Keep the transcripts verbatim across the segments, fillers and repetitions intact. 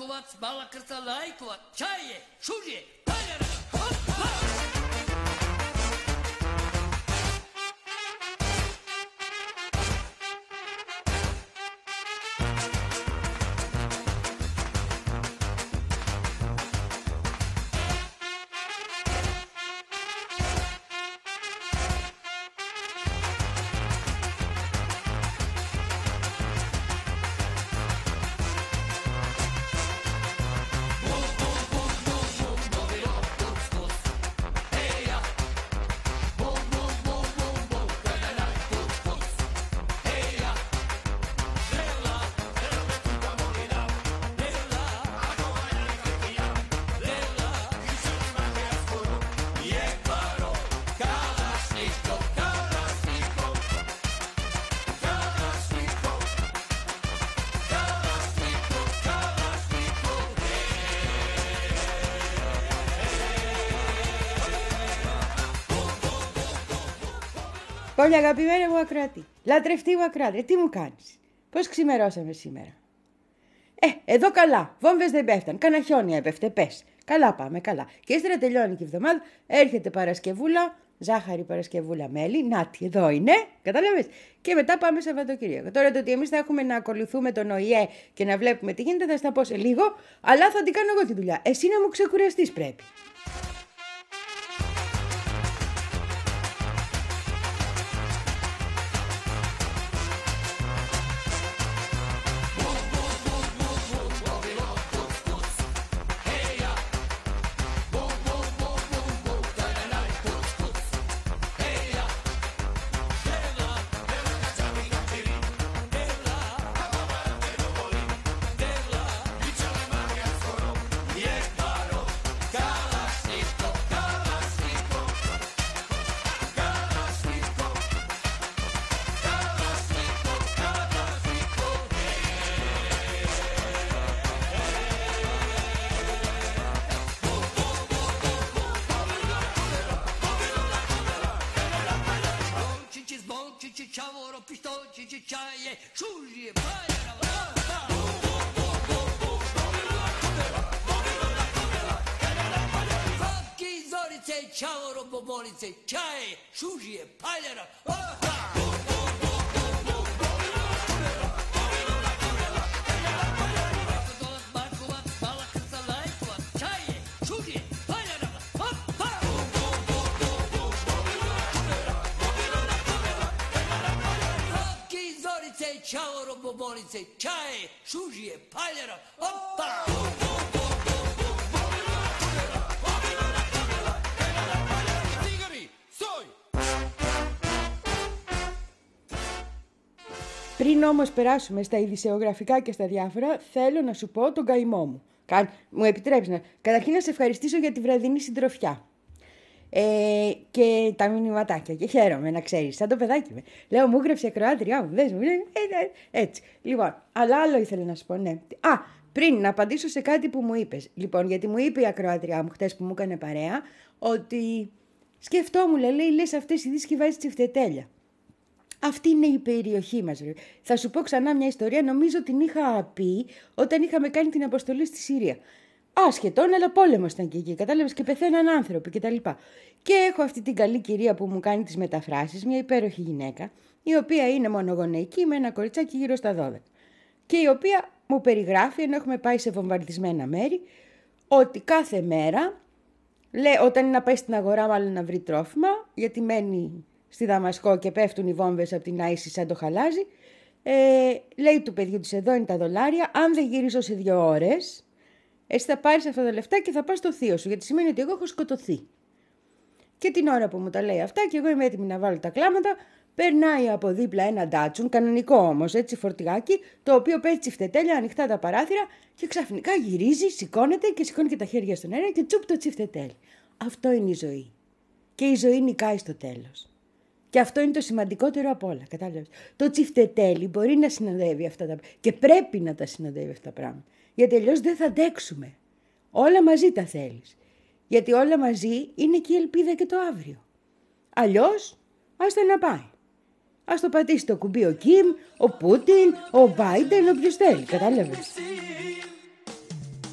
Markovac, Balakrta, Lajkovac, Čaje, Šužje, Paljara, hoppa! Πολύ αγαπημένη μου ακροατή, λατρευτή μου ακροάτρια, τι μου κάνεις, πώς ξημερώσαμε σήμερα? Ε, εδώ καλά, βόμβες δεν πέφταν, κανένα χιόνι έπεφτε, πες. Καλά πάμε, καλά. Και ύστερα τελειώνει και η εβδομάδα, έρχεται Παρασκευούλα, ζάχαρη Παρασκευούλα μέλι, νάτι, εδώ είναι, κατάλαβες. Και μετά πάμε Σαββατοκύριακο. Τώρα το ότι εμείς θα έχουμε να ακολουθούμε τον ΟΗΕ και να βλέπουμε τι γίνεται θα στα πω σε λίγο, αλλά θα την κάνω εγώ τη δουλειά. Εσύ να μου ξεκουραστείς πρέπει. Πριν όμως περάσουμε στα ειδησεογραφικά και στα διάφορα, θέλω να σου πω τον καημό μου. Καν, μου επιτρέψει να... Καταρχήν να σε ευχαριστήσω για τη βραδινή συντροφιά. Ε, και τα μηνυματάκια. Και χαίρομαι να ξέρεις, σαν το παιδάκι με. Λέω, μου έγραψε η ακροάτριά μου, δες μου, ε, ε, έτσι. Λοιπόν, αλλά άλλο ήθελα να σου πω, ναι. Α, πριν να απαντήσω σε κάτι που μου είπες. Λοιπόν, γιατί μου είπε η ακροάτριά μου χτες που μου έκανε παρέα, ότι σκεφτόμουν, λέει, λες αυτές οι ειδήσεις και βάζεις τσιφτετέλια. Αυτή είναι η περιοχή μας. Ρε. Θα σου πω ξανά μια ιστορία, νομίζω την είχα πει όταν είχαμε κάνει την αποστολή στη Συρία. Άσχετον, αλλά πόλεμος ήταν και εκεί, κατάλαβες, και πεθαίναν άνθρωποι κτλ. Και, και έχω αυτή την καλή κυρία που μου κάνει τις μεταφράσεις, μια υπέροχη γυναίκα, η οποία είναι μονογονεϊκή με ένα κοριτσάκι γύρω στα δώδεκα. Και η οποία μου περιγράφει, ενώ έχουμε πάει σε βομβαρδισμένα μέρη, ότι κάθε μέρα, λέει, όταν είναι να πάει στην αγορά, μάλλον να βρει τρόφιμα, γιατί μένει στη Δαμασκό και πέφτουν οι βόμβες από την Άισι σαν το χαλάζι, ε, λέει του παιδιού της, εδώ είναι τα δολάρια, αν δεν γυρίσω σε δύο ώρες, εσύ θα πάρεις αυτά τα λεφτά και θα πας στο θείο σου, γιατί σημαίνει ότι εγώ έχω σκοτωθεί. Και την ώρα που μου τα λέει αυτά και εγώ είμαι έτοιμη να βάλω τα κλάματα, περνάει από δίπλα ένα ντάτσουν, κανονικό όμως, έτσι φορτηγάκι, το οποίο παίζει τσιφτετέλια, ανοιχτά τα παράθυρα και ξαφνικά γυρίζει, σηκώνεται και σηκώνει και τα χέρια στον αέρα και τσουπ το τσιφτετέλι. Αυτό είναι η ζωή. Και η ζωή νικάει στο τέλος. Και αυτό είναι το σημαντικότερο από όλα, κατάλαβες. Το τσιφτετέλι μπορεί να συνοδεύει αυτά τα πράγματα και πρέπει να τα συνοδεύει αυτά τα πράγματα. Γιατί αλλιώς δεν θα αντέξουμε. Όλα μαζί τα θέλεις. Γιατί όλα μαζί είναι και η ελπίδα και το αύριο. Αλλιώς, άστα να πάει. Ας το πατήσει το κουμπί ο Κιμ, ο Πούτιν, ο Μπάιντεν, όποιος θέλει, κατάλαβες.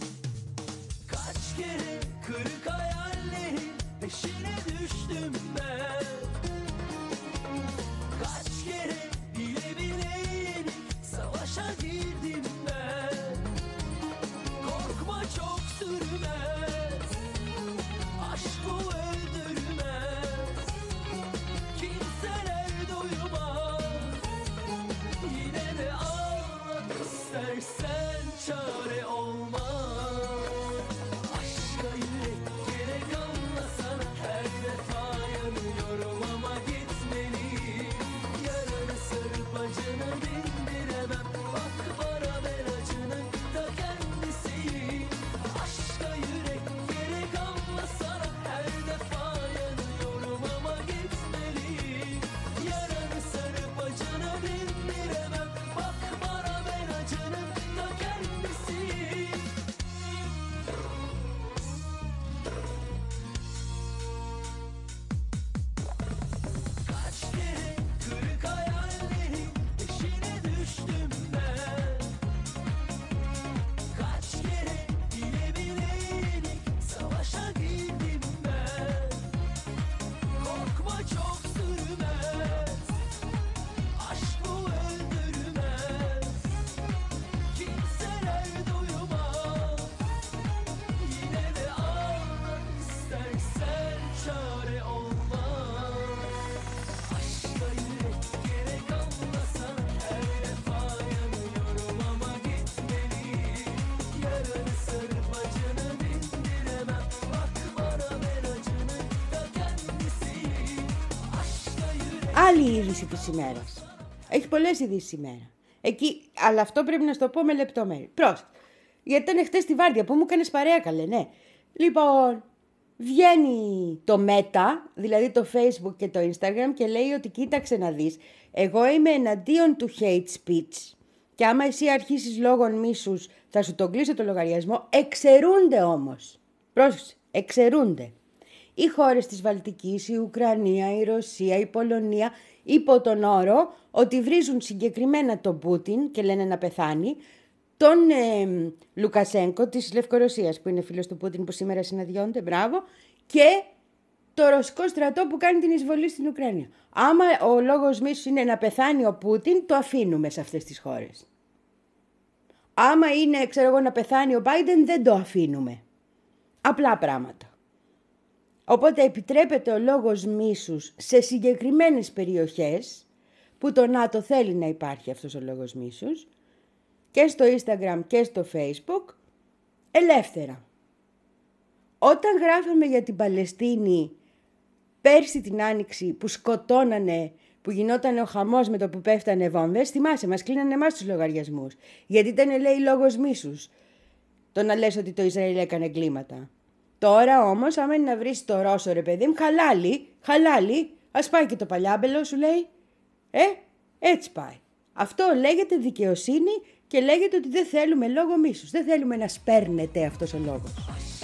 άλλη είδηση της ημέρας. Έχει πολλές ειδήσεις ημέρα. Εκεί, αλλά αυτό πρέπει να σου το πω με λεπτομέρεια. Πρόσεχε. Γιατί ήταν χτες στη Βάρδια που μου έκανες παρέα, καλέ, ναι. Λοιπόν, βγαίνει το Meta, δηλαδή το Facebook και το Instagram και λέει ότι κοίταξε να δεις, εγώ είμαι εναντίον του hate speech και άμα εσύ αρχίσεις λόγων μίσους θα σου τον κλείσω το λογαριασμό. Εξαιρούνται όμως. Πρόσεξε, εξαιρούνται. Οι χώρες της Βαλτικής, η Ουκρανία, η Ρωσία, η Πολωνία, υπό τον όρο ότι βρίζουν συγκεκριμένα τον Πούτιν και λένε να πεθάνει, τον ε, Λουκασένκο της Λευκορωσίας που είναι φίλος του Πούτιν που σήμερα συναντιόνται, μπράβο, και το ρωσικό στρατό που κάνει την εισβολή στην Ουκρανία. Άμα ο λόγος μίσους είναι να πεθάνει ο Πούτιν, το αφήνουμε σε αυτές τις χώρες. Άμα είναι, ξέρω εγώ, να πεθάνει ο Biden, δεν το αφήνουμε. Απλά πράγματα. Οπότε επιτρέπεται ο λόγος μίσους σε συγκεκριμένες περιοχές που το ΝΑΤΟ θέλει να υπάρχει αυτός ο λόγος μίσους και στο Instagram και στο Facebook ελεύθερα. Όταν γράφαμε για την Παλαιστίνη πέρσι την Άνοιξη που σκοτώνανε, που γινόταν ο χαμός με το που πέφτανε βόμβες, θυμάσαι, μας κλείνανε εμάς τους λογαριασμούς. Γιατί ήταν, λέει, λόγος μίσους το να λες ότι το Ισραήλ έκανε εγκλήματα. Τώρα όμως, άμα είναι να βρεις το Ρώσο, ρε παιδί μου, χαλάλι, χαλάλι, ας πάει και το παλιάμπελο, σου λέει. Ε, έτσι πάει. Αυτό λέγεται δικαιοσύνη και λέγεται ότι δεν θέλουμε λόγο μίσους. Δεν θέλουμε να σπέρνεται αυτός ο λόγος.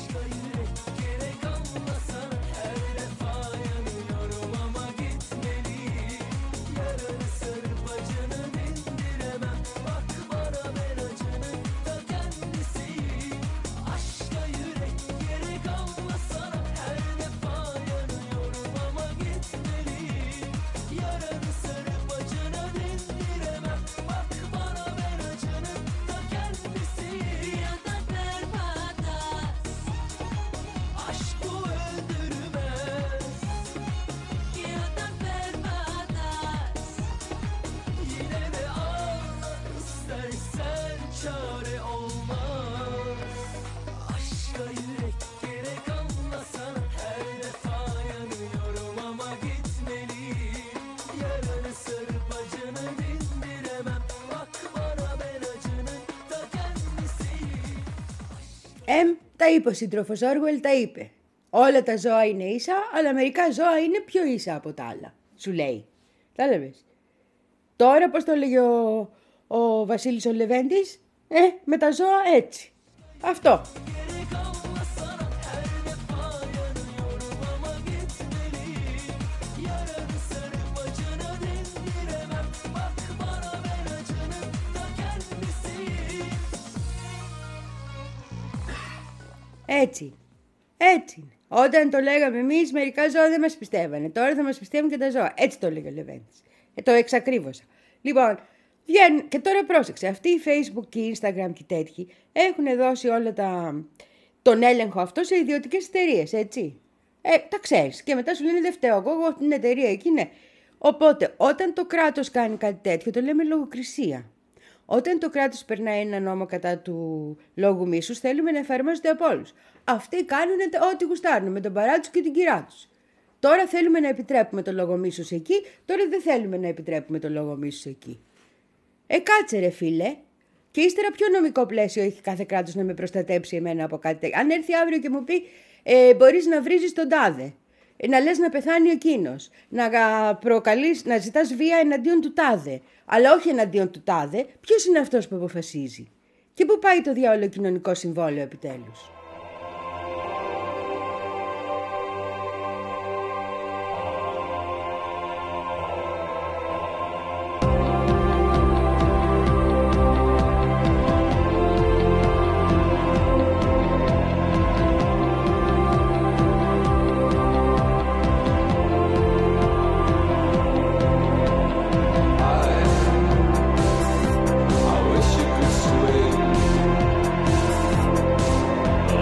Εμ, τα είπε ο σύντροφος Όργουελ, τα είπε. Όλα τα ζώα είναι ίσα, αλλά μερικά ζώα είναι πιο ίσα από τα άλλα, σου λέει. Κατάλαβες. Τώρα πώς το λέγει ο, ο Βασίλης ο Λεβέντης, ε, με τα ζώα έτσι. Αυτό. Έτσι. Έτσι είναι. Όταν το λέγαμε εμείς, μερικά ζώα δεν μας πιστεύανε. Τώρα θα μας πιστεύουν και τα ζώα. Έτσι το λέγει ο Λεβέντης. Ε, το εξακρίβωσα. Λοιπόν, βγαίνουν, και τώρα πρόσεξε. Αυτοί οι Facebook και οι Instagram και τέτοιοι έχουν δώσει όλα τα, τον έλεγχο αυτό σε ιδιωτικές εταιρείες, έτσι. Ε, τα ξέρεις. Και μετά σου λένε δεν φταίω εγώ, εγώ την εταιρεία εκεί, ναι. Οπότε, όταν το κράτος κάνει κάτι τέτοιο, το λέμε λογοκρισία. Όταν το κράτος περνάει ένα νόμο κατά του λόγου μίσους, θέλουμε να εφαρμόζεται από όλους. Αυτοί κάνουν ό,τι γουστάρουν με τον παρά τους και την κυρά τους. Τώρα θέλουμε να επιτρέπουμε το λόγο μίσους εκεί, τώρα δεν θέλουμε να επιτρέπουμε το λόγο μίσους εκεί. Ε, κάτσε ρε φίλε. Και ύστερα ποιο νομικό πλαίσιο έχει κάθε κράτος να με προστατέψει εμένα από κάτι τέτοιο. Αν έρθει αύριο και μου πει ε, μπορείς να βρίζεις τον τάδε, ε, να λες να πεθάνει εκείνος, να, προκαλείς, να ζητάς βία εναντίον του τάδε, αλλά όχι εναντίον του τάδε, ποιος είναι αυτός που αποφασίζει. Και πού πάει το διάολο κοινωνικό συμβόλαιο επιτέλους. I wish you could swim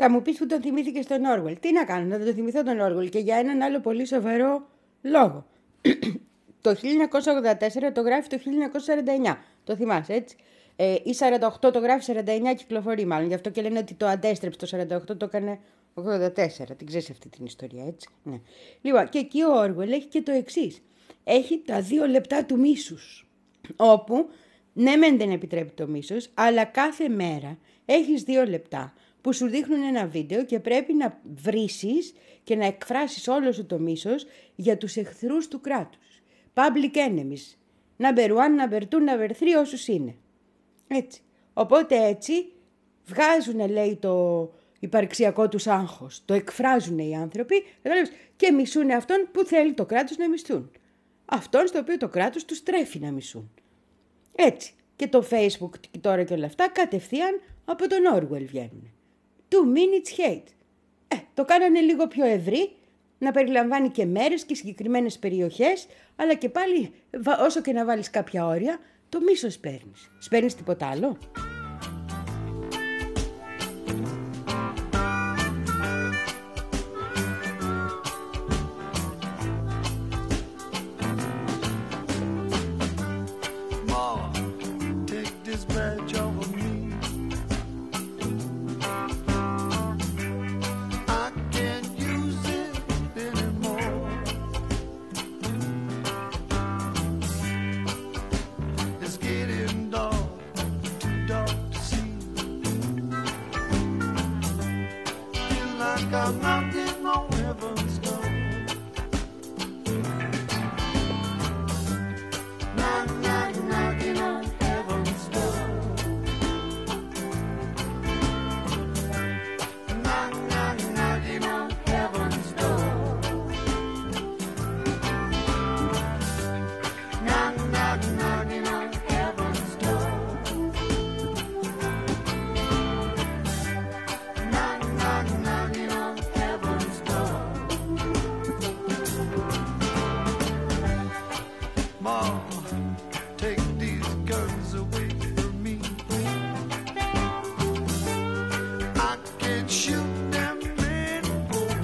Θα μου πεις που τον θυμήθηκε στον Όργουελ. Τι να κάνω, να τον θυμηθώ τον Όργουελ και για έναν άλλο πολύ σοβαρό λόγο. Το χίλια εννιακόσια ογδόντα τέσσερα το γράφει το χίλια εννιακόσια σαράντα εννιά. Το θυμάσαι, έτσι. Ε, ή σαράντα οκτώ το γράφει, σαράντα εννιά κυκλοφορεί μάλλον. Γι' αυτό και λένε ότι το αντέστρεψε το σαράντα οκτώ, το έκανε ογδόντα τέσσερα. Την ξέρεις αυτή την ιστορία, έτσι. Ναι. Λοιπόν, και εκεί ο Όργουελ έχει και το εξής. Έχει τα δύο λεπτά του μίσους. Όπου, ναι μεν δεν επιτρέπει το μίσος, αλλά κάθε μέρα έχεις δύο λεπτά που σου δείχνουν ένα βίντεο και πρέπει να βρίσεις και να εκφράσεις όλο σου το μίσος για τους εχθρούς του κράτους. Public enemies. Number one, number two, number three, όσους είναι. Έτσι. Οπότε έτσι βγάζουν, λέει, το υπαρξιακό τους άγχος. Το εκφράζουν οι άνθρωποι και μισούν αυτόν που θέλει το κράτος να μισθούν. Αυτόν στο οποίο το κράτος τους τρέφει να μισούν. Έτσι. Και το Facebook και τώρα και όλα αυτά κατευθείαν από τον Όργουελ βγαίνουν. Two minutes hate. Ε, το κάνανε λίγο πιο ευρύ, να περιλαμβάνει και μέρες και συγκεκριμένες περιοχές, αλλά και πάλι όσο και να βάλεις κάποια όρια, το μίσος παίρνεις. Σπέρνεις τίποτα άλλο? I'm knocking on heaven's door. Knock, knock, knocking on heaven's door. Knock, knock, knocking on heaven's door. Knock, knock, knocking on heaven's door. Knock, knock, knocking on heaven's door. Mom, take these guns away from me. I can't shoot them anymore.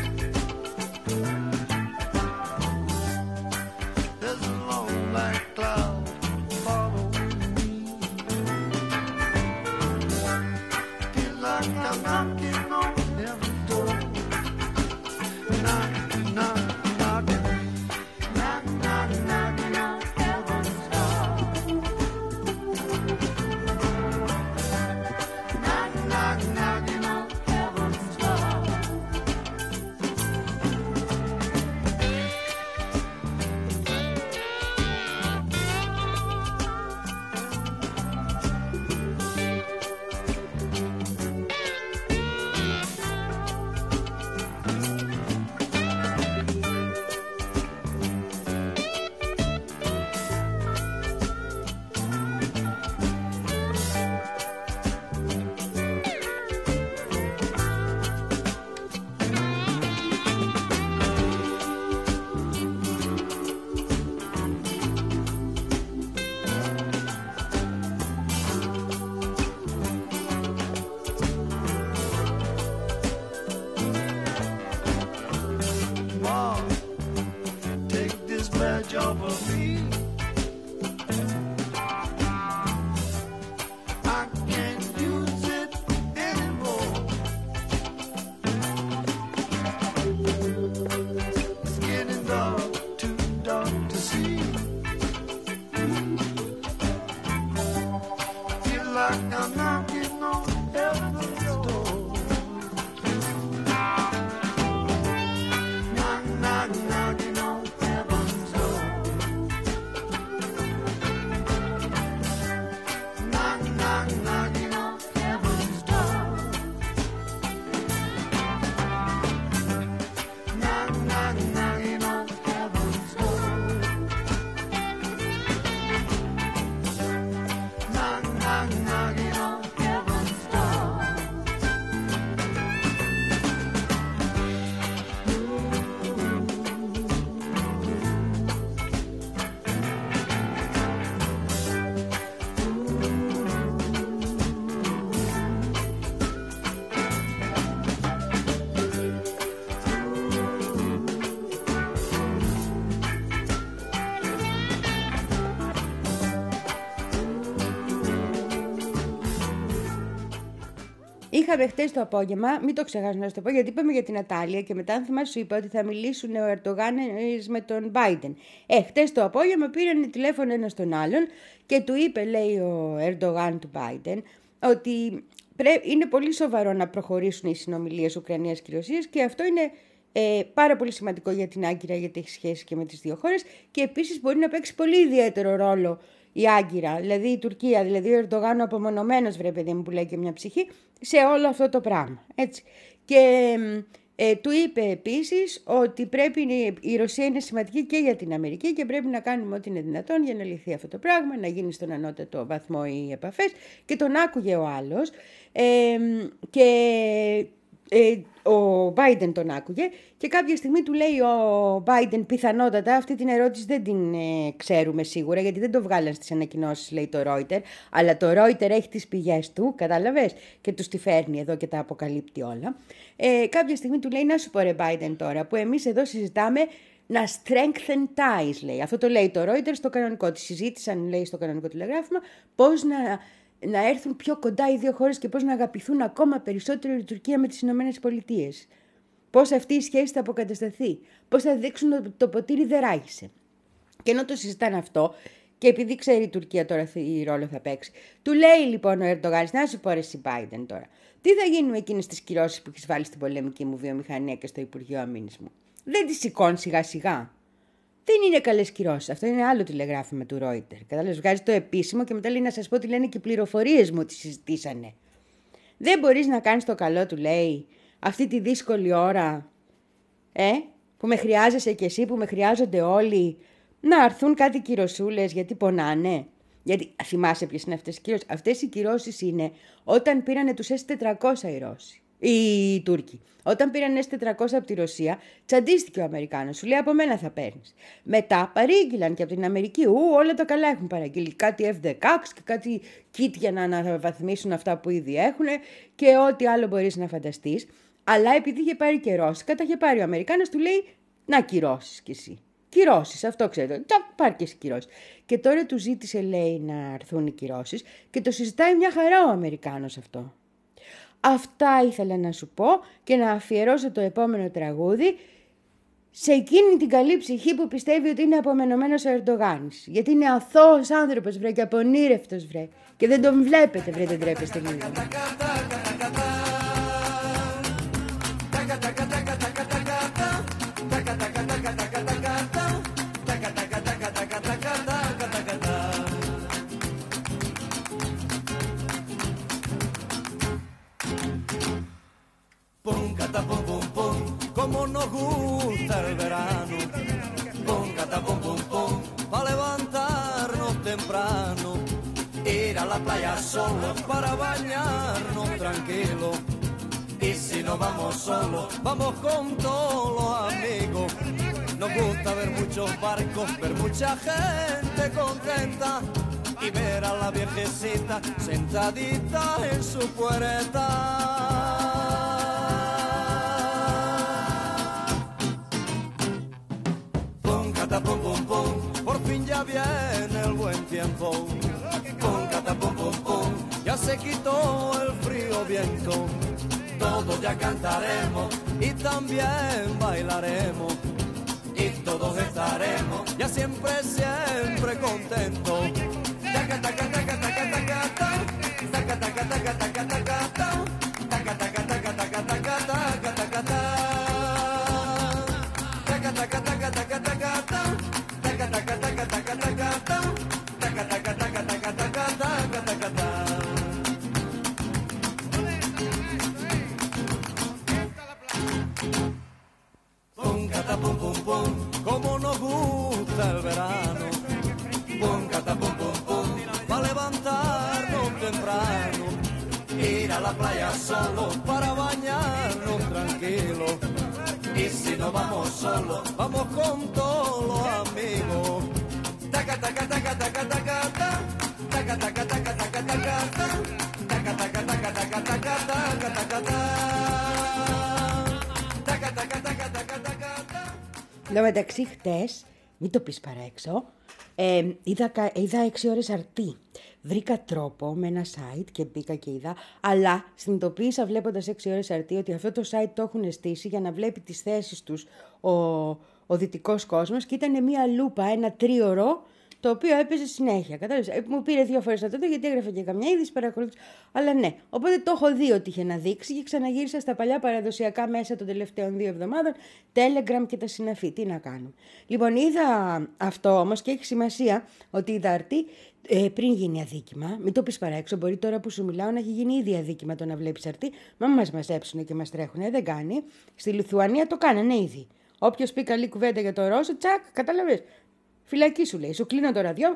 There's a long black cloud following me. Feel like I'm knocking on heaven's door. Knock, knock, knocking. Knock, knock, knocking on heaven's door. Knock, knock, knocking on heaven's door. Mom, take this badge off of me. I can't use it anymore. It's getting dark, too dark to see. Feel like I'm knocking on heaven's door. Knock, knock, knocking on heaven's door. Knock, knock, knocking on heaven's door. Knock, knock, knocking on heaven's door. Knock, knock, knocking on Είχαμε χτες το απόγευμα, μην το ξεχάσω να σου το πω, γιατί είπαμε για την Ατάλια και μετά, αν θυμάσαι, σου είπα ότι θα μιλήσουν ο Ερντογάν με τον Biden. Ε, χτες το απόγευμα πήραν τηλέφωνο ένας τον άλλον και του είπε, λέει ο Ερντογάν του Biden, ότι είναι πολύ σοβαρό να προχωρήσουν οι συνομιλίες Ουκρανίας και Ρωσίας και αυτό είναι ε, πάρα πολύ σημαντικό για την Άγκυρα, γιατί έχει σχέση και με τις δύο χώρες και επίσης μπορεί να παίξει πολύ ιδιαίτερο ρόλο η Άγκυρα, δηλαδή η Τουρκία, δηλαδή ο Ερντογάν ο απομονωμένος, βρε παιδί μου, που λέει και μια ψυχή, σε όλο αυτό το πράγμα. Έτσι. Και ε, του είπε επίσης ότι πρέπει, η Ρωσία είναι σημαντική και για την Αμερική και πρέπει να κάνουμε ό,τι είναι δυνατόν για να λυθεί αυτό το πράγμα, να γίνει στον ανώτατο βαθμό οι επαφές, και τον άκουγε ο άλλος ε, και ε, ο Biden τον άκουγε και κάποια στιγμή του λέει ο Biden, πιθανότατα αυτή την ερώτηση δεν την ε, ξέρουμε σίγουρα γιατί δεν το βγάλαν στις ανακοινώσεις, λέει το Reuters, αλλά το Reuters έχει τις πηγές του, κατάλαβες, και τους τη φέρνει εδώ και τα αποκαλύπτει όλα. Ε, κάποια στιγμή του λέει, να σου πω ρε Biden τώρα, που εμείς εδώ συζητάμε να strengthen ties, λέει. Αυτό το λέει το Reuters στο κανονικό. Τη συζήτησαν, λέει, στο κανονικό τηλεγράφημα, πώς να, να έρθουν πιο κοντά οι δύο χώρες και πώς να αγαπηθούν ακόμα περισσότερο η Τουρκία με τις Ηνωμένες Πολιτείες. Πώς αυτή η σχέση θα αποκατασταθεί. Πώς θα δείξουν ότι το ποτήρι δεν ράγισε. Και ενώ το συζητάνε αυτό, και επειδή ξέρει η Τουρκία τώρα τι ρόλο θα παίξει, του λέει λοιπόν ο Ερντογάν, να σου πω ρε εσύ Biden τώρα, τι θα γίνει με εκείνες τις κυρώσεις που έχεις βάλει στην πολεμική μου βιομηχανία και στο Υπουργείο Αμήνης μου. Δεν τις σηκώνει σιγά σιγά. Δεν είναι καλές κυρώσεις. Αυτό είναι άλλο τηλεγράφημα του Reuters. Κατάλαβες, βγάζει το επίσημο και μετά λέει να σας πω τι λένε και οι πληροφορίες μου ότι συζητήσανε. Δεν μπορείς να κάνεις το καλό, του λέει, αυτή τη δύσκολη ώρα, ε, που με χρειάζεσαι κι εσύ, που με χρειάζονται όλοι, να έρθουν κάτι κυρωσούλες γιατί πονάνε. Γιατί θυμάσαι ποιες είναι αυτές οι κυρώσεις. Αυτές οι κυρώσεις είναι όταν πήρανε τους ες τετρακόσια οι Ρώσοι. Οι Τούρκοι. Όταν πήραν ες τετρακόσια από τη Ρωσία, τσαντίστηκε ο Αμερικάνος. Σου λέει από μένα θα παίρνεις. Μετά παρήγγειλαν και από την Αμερική. Ου, όλα τα καλά έχουν παραγγείλει. Κάτι εφ δεκαέξι και κάτι kit για να αναβαθμίσουν αυτά που ήδη έχουν και ό,τι άλλο μπορείς να φανταστείς. Αλλά επειδή είχε πάρει και Ρώσικα, τα είχε πάρει ο Αμερικάνος, του λέει να κυρώσεις κι εσύ. Κυρώσεις, αυτό ξέρετε. Τσακ, πάρ' και εσύ κυρώσεις. Και τώρα του ζήτησε, λέει, να έρθουν οι κυρώσεις και το συζητάει μια χαρά ο Αμερικάνος αυτό. Αυτά ήθελα να σου πω και να αφιερώσω το επόμενο τραγούδι σε εκείνη την καλή ψυχή που πιστεύει ότι είναι απομενωμένος ο Ερντογάνης. Γιατί είναι αθώος άνθρωπος, βρε, και απονήρευτος, βρε. Και δεν τον βλέπετε, βρε, δεν τρέπεστε λίγο. Pum, cata, pum, pum, pum, como nos gusta el verano. Pum, cata, pum, pum, pum, para levantarnos temprano. Ir a la playa solo para bañarnos tranquilo. Y si no vamos solos, vamos con todos los amigos. Nos gusta ver muchos barcos, ver mucha gente contenta. Y ver a la viejecita sentadita en su puerta. Pum, pum, pum, por fin ya viene el buen tiempo. Pum, cata, pum, pum, pum, ya se quitó el frío viento. Todos ya cantaremos y también bailaremos. Y todos estaremos ya siempre, siempre contentos. Taca, taca, taca, taca, taca, taca, taca, taca, taca, taca, taca, taca, taca, taca, taca, taca, taca, taca. Pum, pum, pum, como nos gusta el verano. Pum, cata, pum, pum, pum, para levantarnos temprano. Ir a la playa solo para bañarnos tranquilo. Y si no vamos solos, vamos con todos los amigos. Taca, taca, taca, taca, taca, taca, taca, taca, taca, taca, taca, taca, taca, taca, taca, taca, taca, taca. Εν τω μεταξύ, χτες, μην το πεις παρά έξω, Ε, είδα, είδα έξι ώρες αρτί. Βρήκα τρόπο με ένα site και μπήκα και είδα, αλλά συνειδητοποίησα βλέποντας έξι ώρες αρτί ότι αυτό το site το έχουν στήσει για να βλέπει τις θέσεις τους ο, ο δυτικός κόσμος και ήταν μια λούπα, ένα τρίωρο, το οποίο έπαιζε συνέχεια. Κατάλαβες. Μου πήρε δύο φορές να το δω γιατί έγραφε και καμιά είδηση, παρακολούθησα. Αλλά ναι, οπότε το έχω δει ότι είχε να δείξει και ξαναγύρισα στα παλιά παραδοσιακά μέσα των τελευταίων δύο εβδομάδων, Telegram και τα συναφή. Τι να κάνουμε. Λοιπόν, είδα αυτό όμως και έχει σημασία ότι είδα αρτί ε, πριν γίνει αδίκημα. Μην το πεις παραέξω. Μπορεί τώρα που σου μιλάω να έχει γίνει ήδη αδίκημα το να βλέπεις αρτί. Μα μας μαζέψουν και μας τρέχουν. Δεν κάνει. Στη Λιθουανία το κάνανε ήδη. Όποιος πει καλή κουβέντα για το Ρώσο, τσακ, κατάλαβες. Φυλακή σου λέει, σου κλείνω το ραδιό,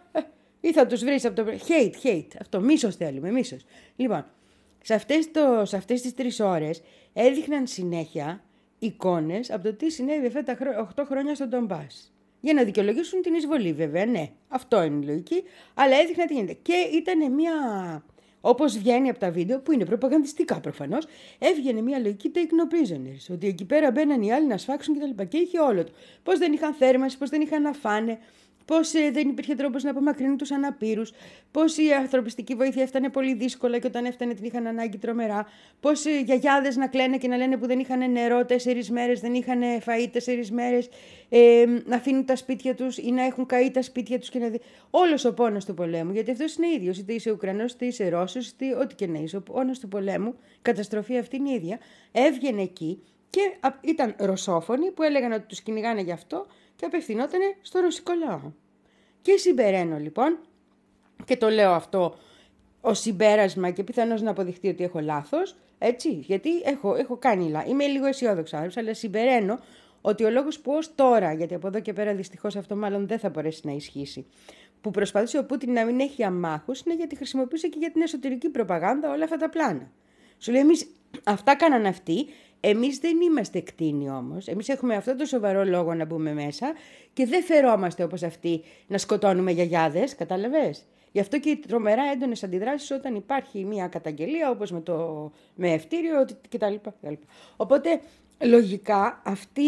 ή θα τους βρεις από το... Hate, hate, αυτό, μίσος θέλουμε, μίσος. Λοιπόν, σε αυτές, το, σε αυτές τις τρεις ώρες έδειχναν συνέχεια εικόνες από το τι συνέβη αυτά τα οκτώ χρόνια στον Ντομπάς. Για να δικαιολογήσουν την εισβολή βέβαια, ναι, αυτό είναι η λογική, αλλά έδειχναν τι γίνεται. Και ήταν μια... Όπως βγαίνει από τα βίντεο, που είναι προπαγανδιστικά προφανώς, έβγαινε μια λογική take no prisoners. Ότι εκεί πέρα μπαίναν οι άλλοι να σφάξουν κτλ. Και είχε όλο το. Πώς δεν είχαν θέρμανση, πώς δεν είχαν να φάνε, πώς ε, δεν υπήρχε τρόπος να απομακρύνουν τους αναπήρους, πώς η ανθρωπιστική βοήθεια έφτανε πολύ δύσκολα και όταν έφτανε την είχαν ανάγκη τρομερά, πώς οι γιαγιάδες να κλαίνε και να λένε που δεν είχαν νερό τέσσερις μέρες, δεν είχαν φαΐ τέσσερις μέρες, ε, να αφήνουν τα σπίτια τους ή να έχουν καεί τα σπίτια τους και να δει. Όλος ο πόνος του πολέμου, γιατί αυτός είναι ίδιος, είτε είσαι Ουκρανός, είτε είσαι Ρώσος, είτε ό,τι και να είσαι. Ο πόνος του πολέμου, η καταστροφή αυτή είναι ίδια, έβγαινε εκεί και ήταν ρωσόφωνοι που έλεγαν ότι τους κυνηγάνε γι' αυτό και απευθυνόταν στο ρωσικό λαό. Και συμπεραίνω λοιπόν, και το λέω αυτό ως συμπέρασμα και πιθανώς να αποδειχτεί ότι έχω λάθος, έτσι, γιατί έχω, έχω κάνει λάθος, είμαι λίγο αισιόδοξο άνθρωπος, αλλά συμπεραίνω ότι ο λόγος που ως τώρα, γιατί από εδώ και πέρα δυστυχώς αυτό μάλλον δεν θα μπορέσει να ισχύσει, που προσπαθούσε ο Πούτιν να μην έχει αμάχους, είναι γιατί χρησιμοποιούσε και για την εσωτερική προπαγάνδα όλα αυτά τα πλάνα. Σου λέει, εμείς αυτά κάναν αυτοί. Εμείς δεν είμαστε κτήνοι όμως. Εμείς έχουμε αυτό το σοβαρό λόγο να μπούμε μέσα και δεν φερόμαστε όπως αυτοί να σκοτώνουμε γιαγιάδες, κατάλαβες. Γι' αυτό και οι τρομερά έντονες αντιδράσεις όταν υπάρχει μια καταγγελία όπως με το με ευτήριο κτλ. Οπότε λογικά αυτή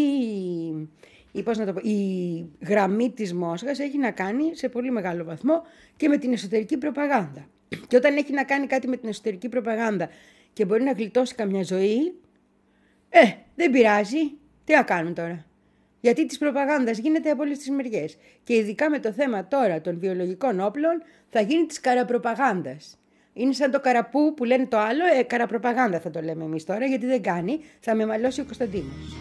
η, πώς να το πω, η γραμμή της Μόσχας έχει να κάνει σε πολύ μεγάλο βαθμό και με την εσωτερική προπαγάνδα. Και όταν έχει να κάνει κάτι με την εσωτερική προπαγάνδα και μπορεί να γλιτώσει καμιά ζωή, Ε, δεν πειράζει. Τι να κάνουν τώρα. Γιατί της προπαγάνδας γίνεται από όλες τις μεριές. Και ειδικά με το θέμα τώρα των βιολογικών όπλων θα γίνει της καραπροπαγάνδας. Είναι σαν το καραπού που λένε το άλλο, ε, καραπροπαγάνδα θα το λέμε εμείς τώρα, γιατί δεν κάνει, θα με μαλώσει ο Κωνσταντίνος.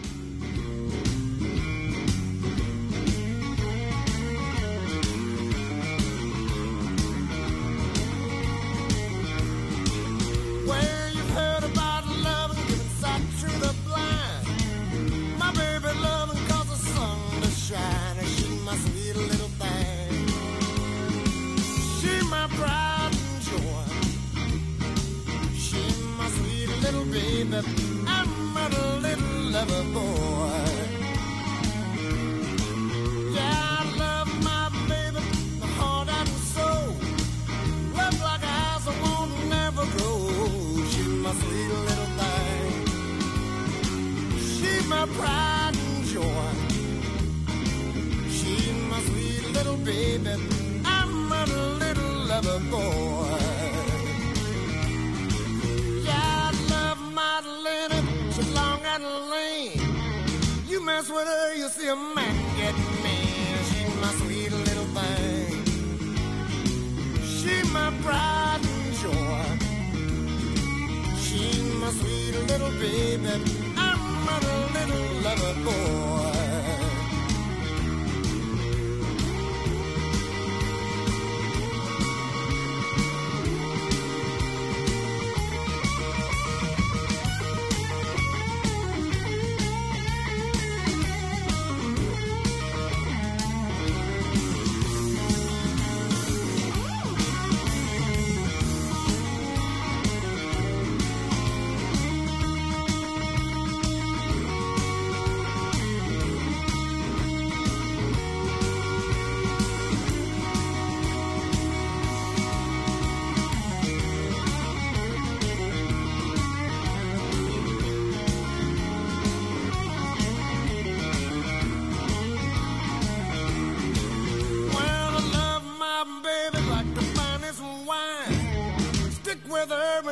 I'm a little lover boy. Yeah, I love my baby, my heart and soul. Love like eyes that won't never grow. She's my sweet little thing. She's my pride and joy. She's my sweet little baby. I'm a little lover boy. You mess with her, you see a man get mad. She's my sweet little thing. She's my pride and joy. She's my sweet little baby. I'm a little lover boy.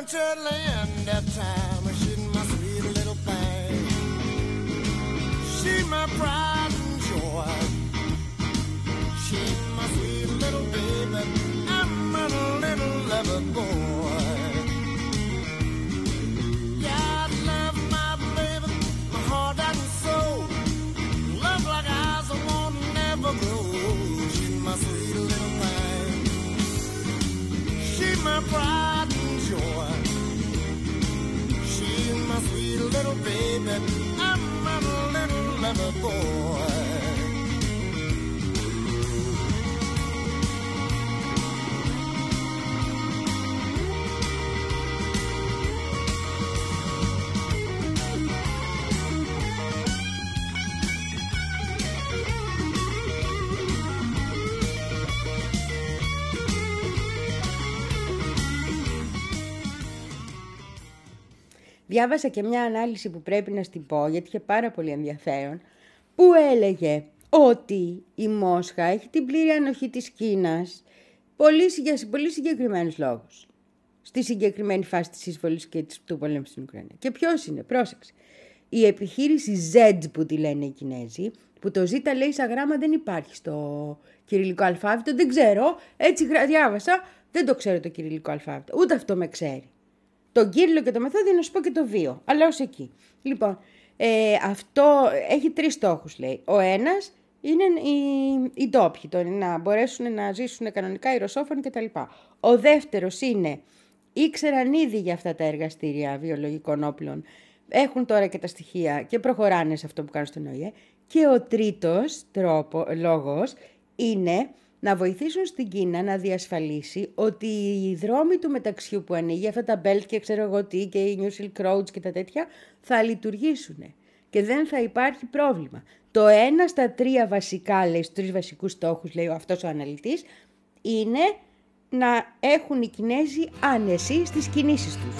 country land that time. She's my sweet little thing. She's my pride and joy. She's my sweet little baby. I'm a little lover boy. Yeah, I love my baby, my heart and soul. Love like eyes I won't never grow. She's my sweet little thing. She's my pride and joy. She's my sweet little baby. I'm a little lover boy. Διάβασα και μια ανάλυση που πρέπει να στην πω, γιατί είχε πάρα πολύ ενδιαφέρον, που έλεγε ότι η Μόσχα έχει την πλήρη ανοχή της Κίνας πολύ, για πολύ συγκεκριμένους λόγους. Στη συγκεκριμένη φάση της εισβολής και του πολέμου στην Ουκρανία. Και ποιος είναι, πρόσεξε. Η επιχείρηση Z που τη λένε οι Κινέζοι, που το Z λέει σαν γράμμα δεν υπάρχει στο κυριλικό αλφάβητο, δεν ξέρω, έτσι διάβασα, δεν το ξέρω το κυριλικό αλφάβητο, ούτε αυτό με ξέρει. Το Κύριλλο και το Μεθόδιο να σου πω και το βίο, αλλά ως εκεί. Λοιπόν, ε, αυτό έχει τρεις στόχους, λέει. Ο ένας είναι οι, οι ντόπιοι, το να μπορέσουν να ζήσουν κανονικά οι ρωσόφωνοι κτλ. Ο δεύτερος είναι, ήξεραν ήδη για αυτά τα εργαστήρια βιολογικών όπλων, έχουν τώρα και τα στοιχεία και προχωράνε σε αυτό που κάνουν στον Ο Ε Ε. Και ο τρίτος τρόπο, λόγος είναι να βοηθήσουν στην Κίνα να διασφαλίσει ότι οι δρόμοι του μεταξιού που ανοίγει, αυτά τα Belt και ξέρω εγώ τι και οι New Silk Roads και τα τέτοια, θα λειτουργήσουν και δεν θα υπάρχει πρόβλημα. Το ένα στα τρία βασικά, λέει, στους τρεις βασικούς στόχους, λέει αυτός ο αναλυτής, είναι να έχουν οι Κινέζοι άνεση στις κινήσεις τους.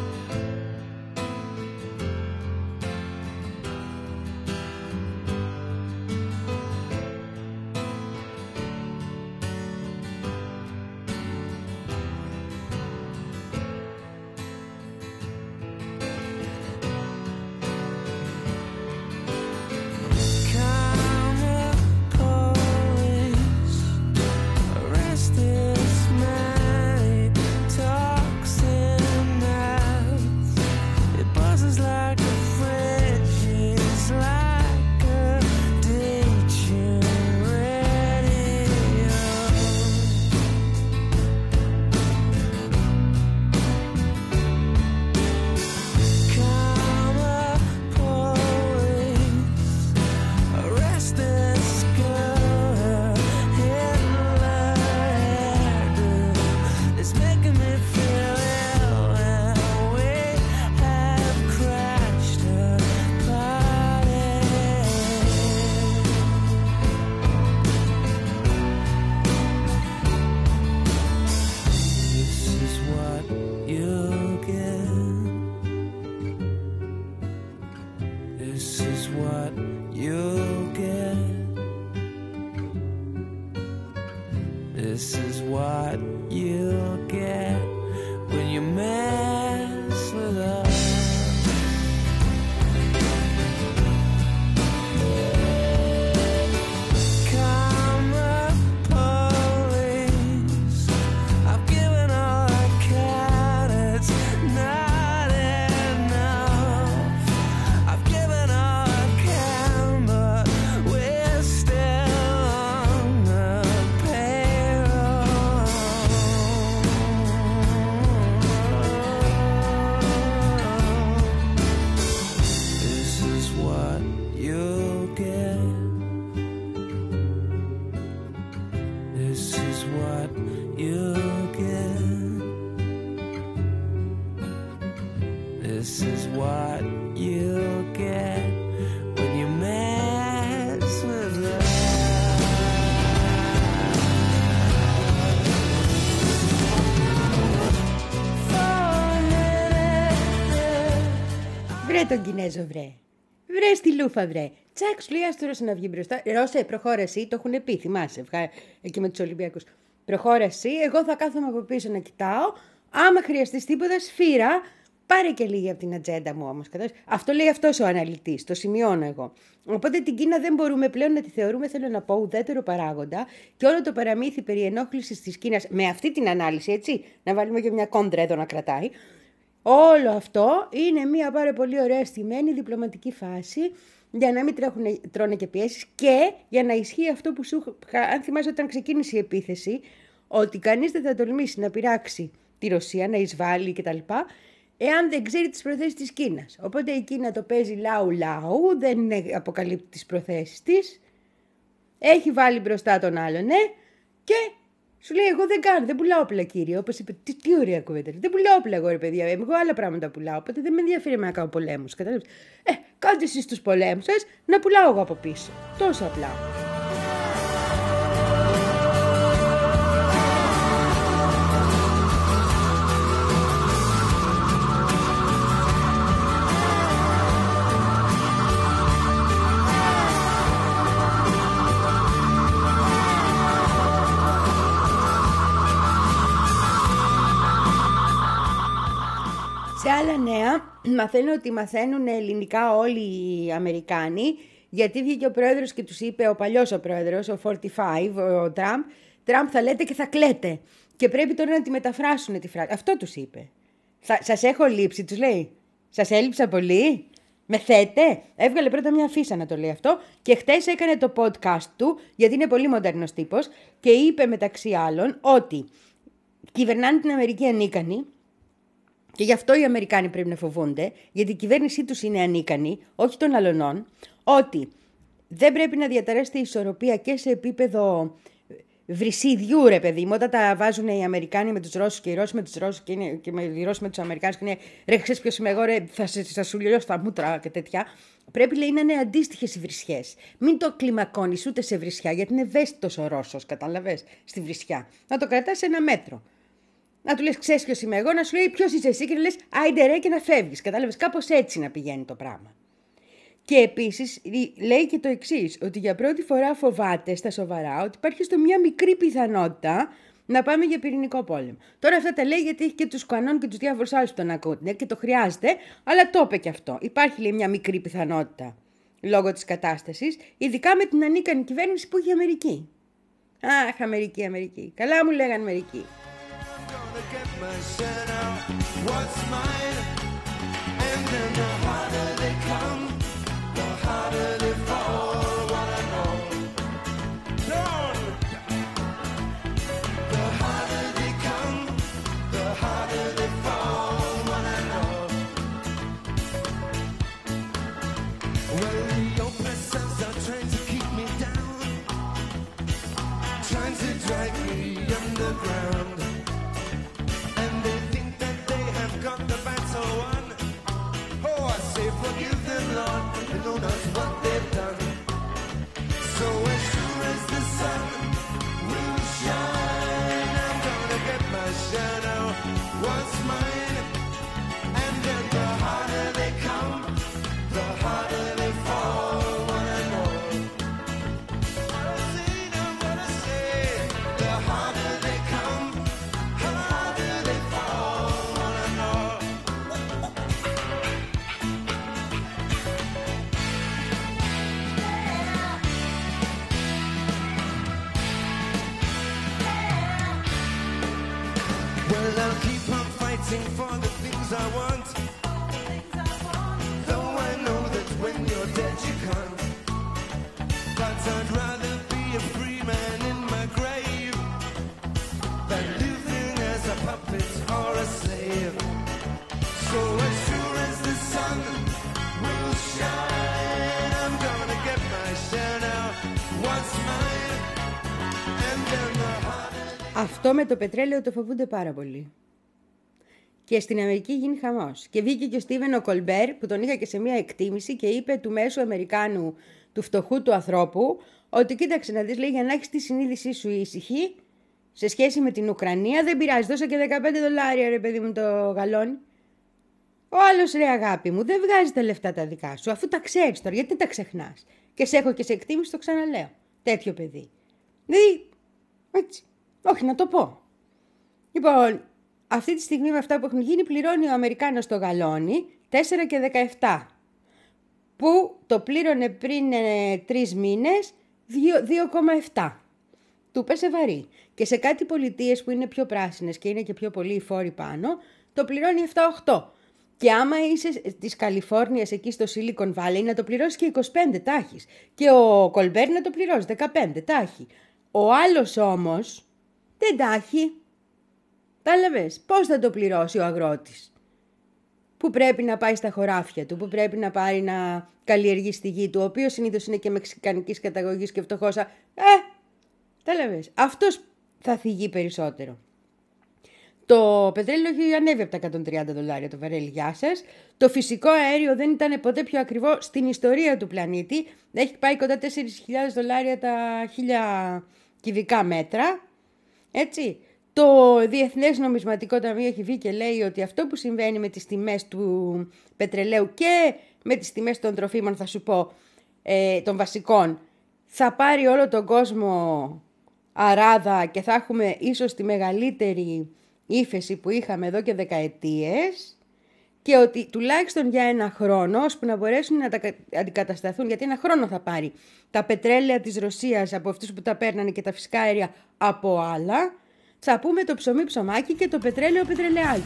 Βρε τον Κινέζο, βρε. Βρε στη λούφα, βρε. Τσακ, σου λέει άστο Ρώσε να βγει μπροστά. Ρώσε, προχώρα εσύ, το έχουν πει, θυμάσαι, εκεί με τους Ολυμπιακούς. Προχώρα εσύ, εγώ θα κάθομαι από πίσω να κοιτάω. Άμα χρειαστείς τίποτα, σφύρα, πάρε και λίγη από την ατζέντα μου όμως. Αυτό λέει αυτός ο αναλυτής, το σημειώνω εγώ. Οπότε την Κίνα δεν μπορούμε πλέον να τη θεωρούμε, θέλω να πω, ουδέτερο παράγοντα και όλο το παραμύθι περί ενόχλησης της Κίνας, με αυτή την ανάλυση, έτσι, να βάλουμε και μια κόντρα εδώ να κρατάει, όλο αυτό είναι μια πάρα πολύ ωραία στημένη διπλωματική φάση για να μην τρέχουν, τρώνε και πιέσεις και για να ισχύει αυτό που σου, αν θυμάσαι όταν ξεκίνησε η επίθεση, ότι κανείς δεν θα τολμήσει να πειράξει τη Ρωσία, να εισβάλλει κτλ. Εάν δεν ξέρει τις προθέσεις της Κίνας. Οπότε η Κίνα το παίζει λαού-λαού, δεν αποκαλύπτει τις προθέσεις της, έχει βάλει μπροστά τον άλλον, ναι, και σου λέει: εγώ δεν κάνω, δεν πουλάω όπλα, κύριε. Όπως είπε, τι, τι ωραία κουβέντα. Δεν πουλάω όπλα, εγώ ρε παιδιά. Εγώ άλλα πράγματα πουλάω. Οπότε δεν με ενδιαφέρει να κάνω πολέμους. Κατάλαβες. Ε, κάντε εσείς τους πολέμους σας, να πουλάω εγώ από πίσω. Τόσο απλά. Σε άλλα νέα, μαθαίνω ότι μαθαίνουν ελληνικά όλοι οι Αμερικάνοι, γιατί βγήκε ο πρόεδρος και τους είπε, ο παλιός ο πρόεδρος, ο σαράντα πέντε, ο Τραμπ, Τραμπ θα λέτε και θα κλαίτε. Και πρέπει τώρα να τη μεταφράσουν τη φράση. Αυτό τους είπε. Θα, σας έχω λείψει, τους λέει. Σας έλειψα πολύ. Με θέτε. Έβγαλε πρώτα μια αφίσα να το λέει αυτό και χτες έκανε το podcast του, γιατί είναι πολύ μοντέρνος τύπος, και είπε μεταξύ άλλων ότι κυβερνάνε την Αμερική ανίκανοι. Και γι' αυτό οι Αμερικάνοι πρέπει να φοβούνται, γιατί η κυβέρνησή τους είναι ανίκανη, όχι των αλωνών, ότι δεν πρέπει να διαταράσσεται η ισορροπία και σε επίπεδο βρυσίδιου, ρε παιδί μου, όταν τα βάζουν οι Αμερικάνοι με τους Ρώσους και οι Ρώσοι με τους Ρώσους και, είναι, και με, οι Ρώσοι με τους Αμερικάνους και είναι ρε, ξέρεις ποιος είμαι εγώ, ρε, θα, θα σου λιώσω τα μούτρα και τέτοια. Πρέπει, λέει, να είναι αντίστοιχες οι βρισιές. Μην το κλιμακώνεις ούτε σε βρισιά, γιατί είναι ευαίσθητος ο Ρώσος, καταλαβες, στη βρισιά. Να το κρατάς σε ένα μέτρο. Να του λες, ξέρεις ποιος είμαι εγώ, να σου λέει ποιος είσαι εσύ και να λες άιντε ρε και να φεύγεις. Κατάλαβες, κάπως έτσι να πηγαίνει το πράγμα. Και επίσης λέει και το εξής, ότι για πρώτη φορά φοβάται στα σοβαρά ότι υπάρχει στο μια μικρή πιθανότητα να πάμε για πυρηνικό πόλεμο. Τώρα αυτά τα λέει γιατί έχει και τους κανόνες και τους διάφορους άλλους που τον ακούνε και το χρειάζεται, αλλά το είπε και αυτό. Υπάρχει, λέει, μια μικρή πιθανότητα λόγω της κατάστασης, ειδικά με την ανίκανη κυβέρνηση που έχει η Αμερική. Αχ, Αμερική, Αμερική. Καλά μου λέγανε Αμερική. Get my shit out, what's mine? And then the harder they come, the harder they fall. Wanna know? Don't. The harder they come, the harder they fall. Wanna know? Well, the oppressors are trying to keep me down, trying to drag me underground. Forgive them, Lord, they know not what they've done. So as sure as the sun will shine, I'm gonna get my shadow, what's mine? And then the harder they come, the harder they fall. Wanna know? What I say, now what I say, the harder they come, harder they fall. Wanna know? Well, I'll keep on fighting for the things I want. Though I know that when you're dead you can't. But I'd rather be a free man in my grave than living as a puppet or a slave. So as sure as the sun will shine, I'm gonna get my share now. What's mine? And then the harder. Αυτό με το πετρέλαιο το φοβούνται πάρα πολύ. Και στην Αμερική γίνει χαμός. Και βγήκε και ο Στίβεν ο Κολμπέρ, που τον είχα και σε μια εκτίμηση και είπε του μέσου Αμερικάνου, του φτωχού του ανθρώπου, ότι κοίταξε να δεις, λέει, για να έχεις τη συνείδησή σου ήσυχη σε σχέση με την Ουκρανία, δεν πειράζει, δώσα και δεκαπέντε δολάρια, ρε παιδί μου, το γαλόνι. Ο άλλος, ρε αγάπη μου, δεν βγάζει τα λεφτά τα δικά σου, αφού τα ξέρεις τώρα, γιατί τα ξεχνάς. Και σε έχω και σε εκτίμηση, το ξαναλέω. Τέτοιο παιδί. Δηλαδή, έτσι. Όχι, να το πω. Λοιπόν, αυτή τη στιγμή με αυτά που έχουν γίνει πληρώνει ο Αμερικάνος το γαλόνι τέσσερα και δεκαεπτά. Που το πλήρωνε πριν ε, τρεις μήνες δύο κόμμα επτά. Του πέσε βαρύ. Και σε κάτι πολιτείες που είναι πιο πράσινες και είναι και πιο πολύ οι φόροι πάνω, το πληρώνει επτά οκτώ. Και άμα είσαι της Καλιφόρνιας εκεί στο Silicon Valley, να το πληρώσει και είκοσι πέντε τάχης. Και ο Κολμπέρ να το πληρώσει δεκαπέντε τάχη. Ο άλλος όμως δεν τάχει. Κατάλαβες πώς θα το πληρώσει ο αγρότης, που πρέπει να πάει στα χωράφια του, που πρέπει να πάρει να καλλιεργεί στη γη του, ο οποίος συνήθως είναι και μεξικανικής καταγωγής και φτωχός. Ε, κατάλαβες. Αυτός θα θυγεί περισσότερο. Το πετρέλαιο έχει ανέβει από τα εκατόν τριάντα δολάρια το βαρέλι, γεια σας. Το φυσικό αέριο δεν ήταν ποτέ πιο ακριβό στην ιστορία του πλανήτη. Έχει πάει κοντά τέσσερις χιλιάδες δολάρια τα χίλια κυβικά μέτρα. Έτσι. Το Διεθνές Νομισματικό Ταμείο έχει βγει και λέει ότι αυτό που συμβαίνει με τις τιμές του πετρελαίου και με τις τιμές των τροφίμων, θα σου πω, ε, των βασικών, θα πάρει όλο τον κόσμο αράδα και θα έχουμε ίσως τη μεγαλύτερη ύφεση που είχαμε εδώ και δεκαετίες, και ότι τουλάχιστον για ένα χρόνο, ώσπου να μπορέσουν να τα αντικατασταθούν, γιατί ένα χρόνο θα πάρει τα πετρέλαια της Ρωσίας από αυτούς που τα παίρνανε και τα φυσικά αέρια από άλλα, θα πούμε το ψωμί ψωμάκι και το πετρέλαιο πετρελαιάκι.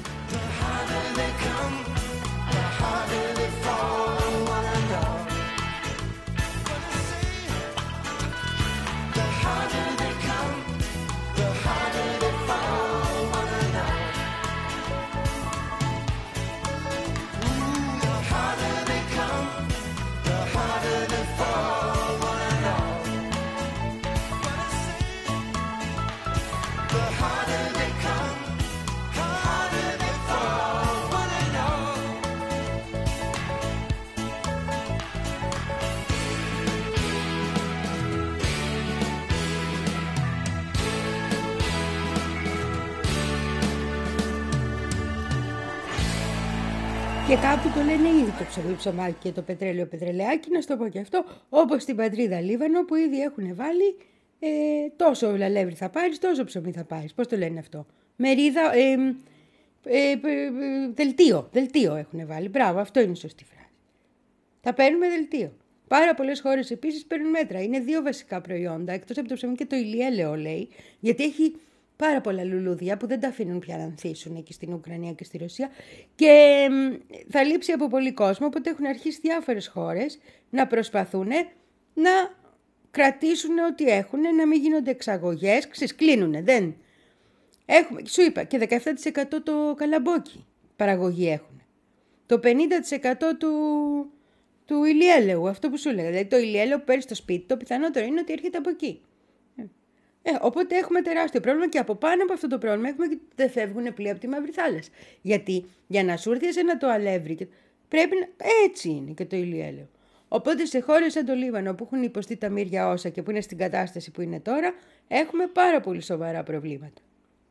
Και κάπου το λένε ήδη το ψωμί ψωμάκι και το πετρέλαιο πετρελαιάκι, να σου το πω και αυτό, όπως στην πατρίδα Λίβανο που ήδη έχουν βάλει ε, τόσο λαλεύρι θα πάρεις, τόσο ψωμί θα πάρεις. Πώς το λένε αυτό? Μερίδα, ε, ε, ε, δελτίο, δελτίο έχουν βάλει. Μπράβο, αυτό είναι η σωστή φράση. Θα παίρνουμε δελτίο. Πάρα πολλές χώρες επίσης παίρνουν μέτρα. Είναι δύο βασικά προϊόντα, εκτός από το ψωμί και το ηλιέλαιο, λέει, γιατί έχει πάρα πολλά λουλούδια που δεν τα αφήνουν πια να ανθίσουν εκεί στην Ουκρανία και στη Ρωσία και θα λείψει από πολύ κόσμο, οπότε έχουν αρχίσει διάφορες χώρες να προσπαθούν να κρατήσουν ό,τι έχουν, να μην γίνονται εξαγωγές, ξεσκλίνουνε, δεν. Έχουμε, σου είπα, και δεκαεπτά τοις εκατό το καλαμπόκι παραγωγή έχουν. Το πενήντα τοις εκατό του, του ηλιέλαιου, αυτό που σου έλεγα, δηλαδή το ηλιέλαιο που παίρνει στο σπίτι, το πιθανότερο είναι ότι έρχεται από εκεί. Ε, οπότε έχουμε τεράστιο πρόβλημα και από πάνω από αυτό το πρόβλημα έχουμε και δεν φεύγουν πλοία από τη Μαύρη Θάλασσα. Γιατί για να σου έρθει εσένα το αλεύρι, και πρέπει να... έτσι είναι και το ηλιέλαιο. Οπότε σε χώρες σαν το Λίβανο που έχουν υποστεί τα μύρια όσα και που είναι στην κατάσταση που είναι τώρα, έχουμε πάρα πολύ σοβαρά προβλήματα.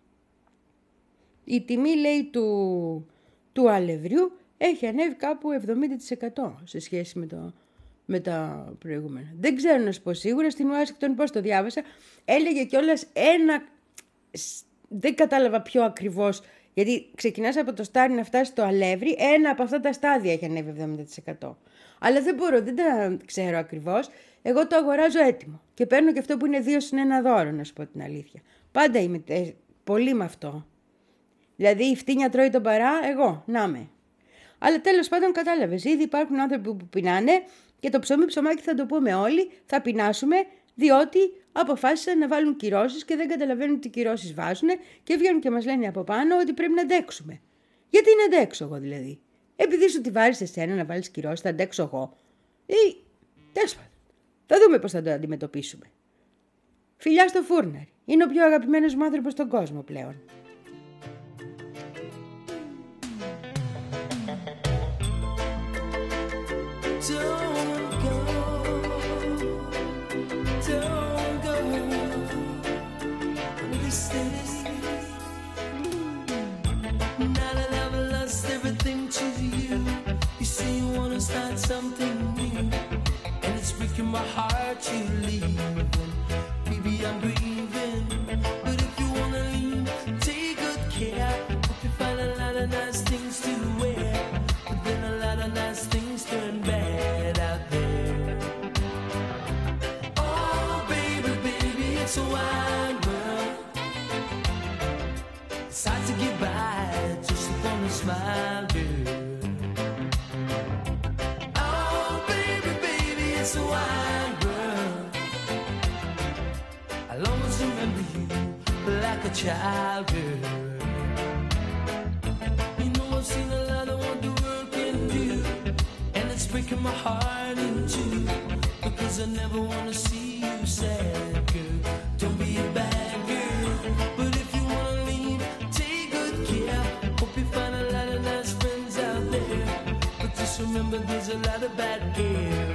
Η τιμή, λέει, του, του αλευριού έχει ανέβει κάπου εβδομήντα τοις εκατό σε σχέση με το... με τα προηγούμενα. Δεν ξέρω να σου πω σίγουρα, στην Ουάσιγκτον πώς το διάβασα, έλεγε κιόλας ένα, δεν κατάλαβα πιο ακριβώς, γιατί ξεκινάς από το στάρι να φτάσει στο αλεύρι, ένα από αυτά τα στάδια έχει ανέβει εβδομήντα τοις εκατό. Αλλά δεν μπορώ, δεν τα ξέρω ακριβώς, εγώ το αγοράζω έτοιμο και παίρνω και αυτό που είναι δύο συν ένα δώρο, να σου πω την αλήθεια. Πάντα είμαι ε, πολύ με αυτό. Δηλαδή η φτύνια τρώει τον παρά, εγώ, να με. Αλλά τέλος πάντων κατάλαβες, ήδη υπάρχουν άνθρωποι που πεινάνε και το ψωμί ψωμάκι θα το πούμε όλοι, θα πεινάσουμε, διότι αποφάσισαν να βάλουν κυρώσεις και δεν καταλαβαίνουν τι κυρώσεις βάζουν και βγαίνουν και μας λένε από πάνω ότι πρέπει να αντέξουμε. Γιατί να αντέξω εγώ δηλαδή? Επειδή σου τη βάρεις εσένα να βάλεις κυρώσεις, θα αντέξω εγώ? Ή, τέλος πάντων, θα δούμε πώς θα το αντιμετωπίσουμε. Φιλιά στο φούρναρι. Είναι ο πιο αγαπημένος μου άνθρωπος στον κόσμο πλέον. Something new, and it's breaking my heart to leave. Baby, I'm grieving, but if you wanna leave, take good care. Hope you It's hard to get by just upon a smile, girl. Oh, baby, baby, it's a wild world. I'll always remember you like a child, girl. You know I've seen a lot of what the world can do, and it's breaking my heart in two, because I never want to see you sad, girl. Don't be a bad girl, but if you want to leave, take good care. Hope you find a lot of nice friends out there, but just remember there's a lot of bad girls.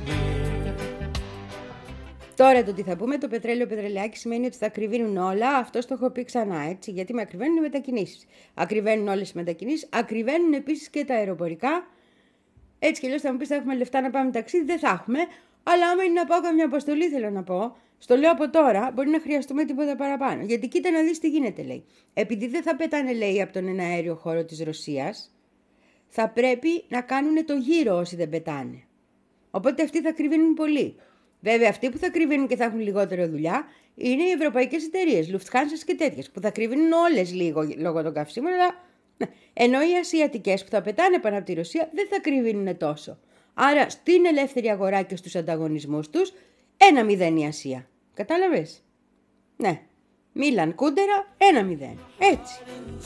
Τώρα το τι θα πούμε, το πετρέλαιο πετρελαιάκι σημαίνει ότι θα ακριβίνουν όλα. Αυτό το έχω πει ξανά, έτσι, γιατί με ακριβένουν οι μετακινήσεις. Ακριβένουν όλες οι μετακινήσεις, ακριβένουν επίσης και τα αεροπορικά. Έτσι κι αλλιώς θα μου πεις, θα έχουμε λεφτά να πάμε ταξίδι, δεν θα έχουμε. Αλλά άμα είναι να πάω καμιά αποστολή, θέλω να πω, στο λέω από τώρα, μπορεί να χρειαστούμε τίποτα παραπάνω. Γιατί κοίτα να δεις τι γίνεται, λέει. Επειδή δεν θα πετάνε, λέει, από τον εναέριο χώρο της Ρωσίας, θα πρέπει να κάνουν το γύρο όσοι δεν πετάνε. Οπότε αυτοί θα ακριβίνουν πολύ. Βέβαια, αυτοί που θα κρυβίνουν και θα έχουν λιγότερο δουλειά είναι οι ευρωπαϊκές εταιρείες, Lufthansa και τέτοιες, που θα κρυβίνουν όλες λίγο λόγω των καυσίμων, αλλά ναι. Ενώ οι ασιατικές που θα πετάνε πάνω από τη Ρωσία δεν θα κρυβίνουν τόσο. Άρα στην ελεύθερη αγορά και στους ανταγωνισμούς τους, ένα μηδέν η Ασία. Κατάλαβες? Ναι. Μίλαν Κούντερα, ένα μηδέν. Έτσι.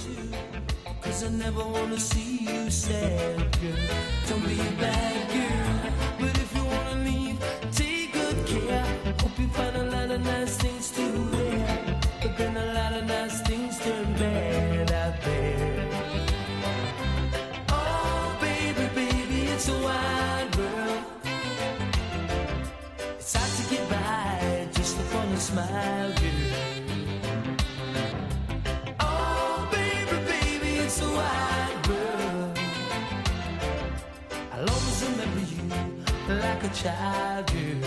Hope you find a lot of nice things to wear, but then a lot of nice things turn bad out there. Oh, baby, baby, it's a wide world. It's hard to get by just upon a smile, girl. Oh, baby, baby, it's a wide world. I'll always remember you like a child, girl.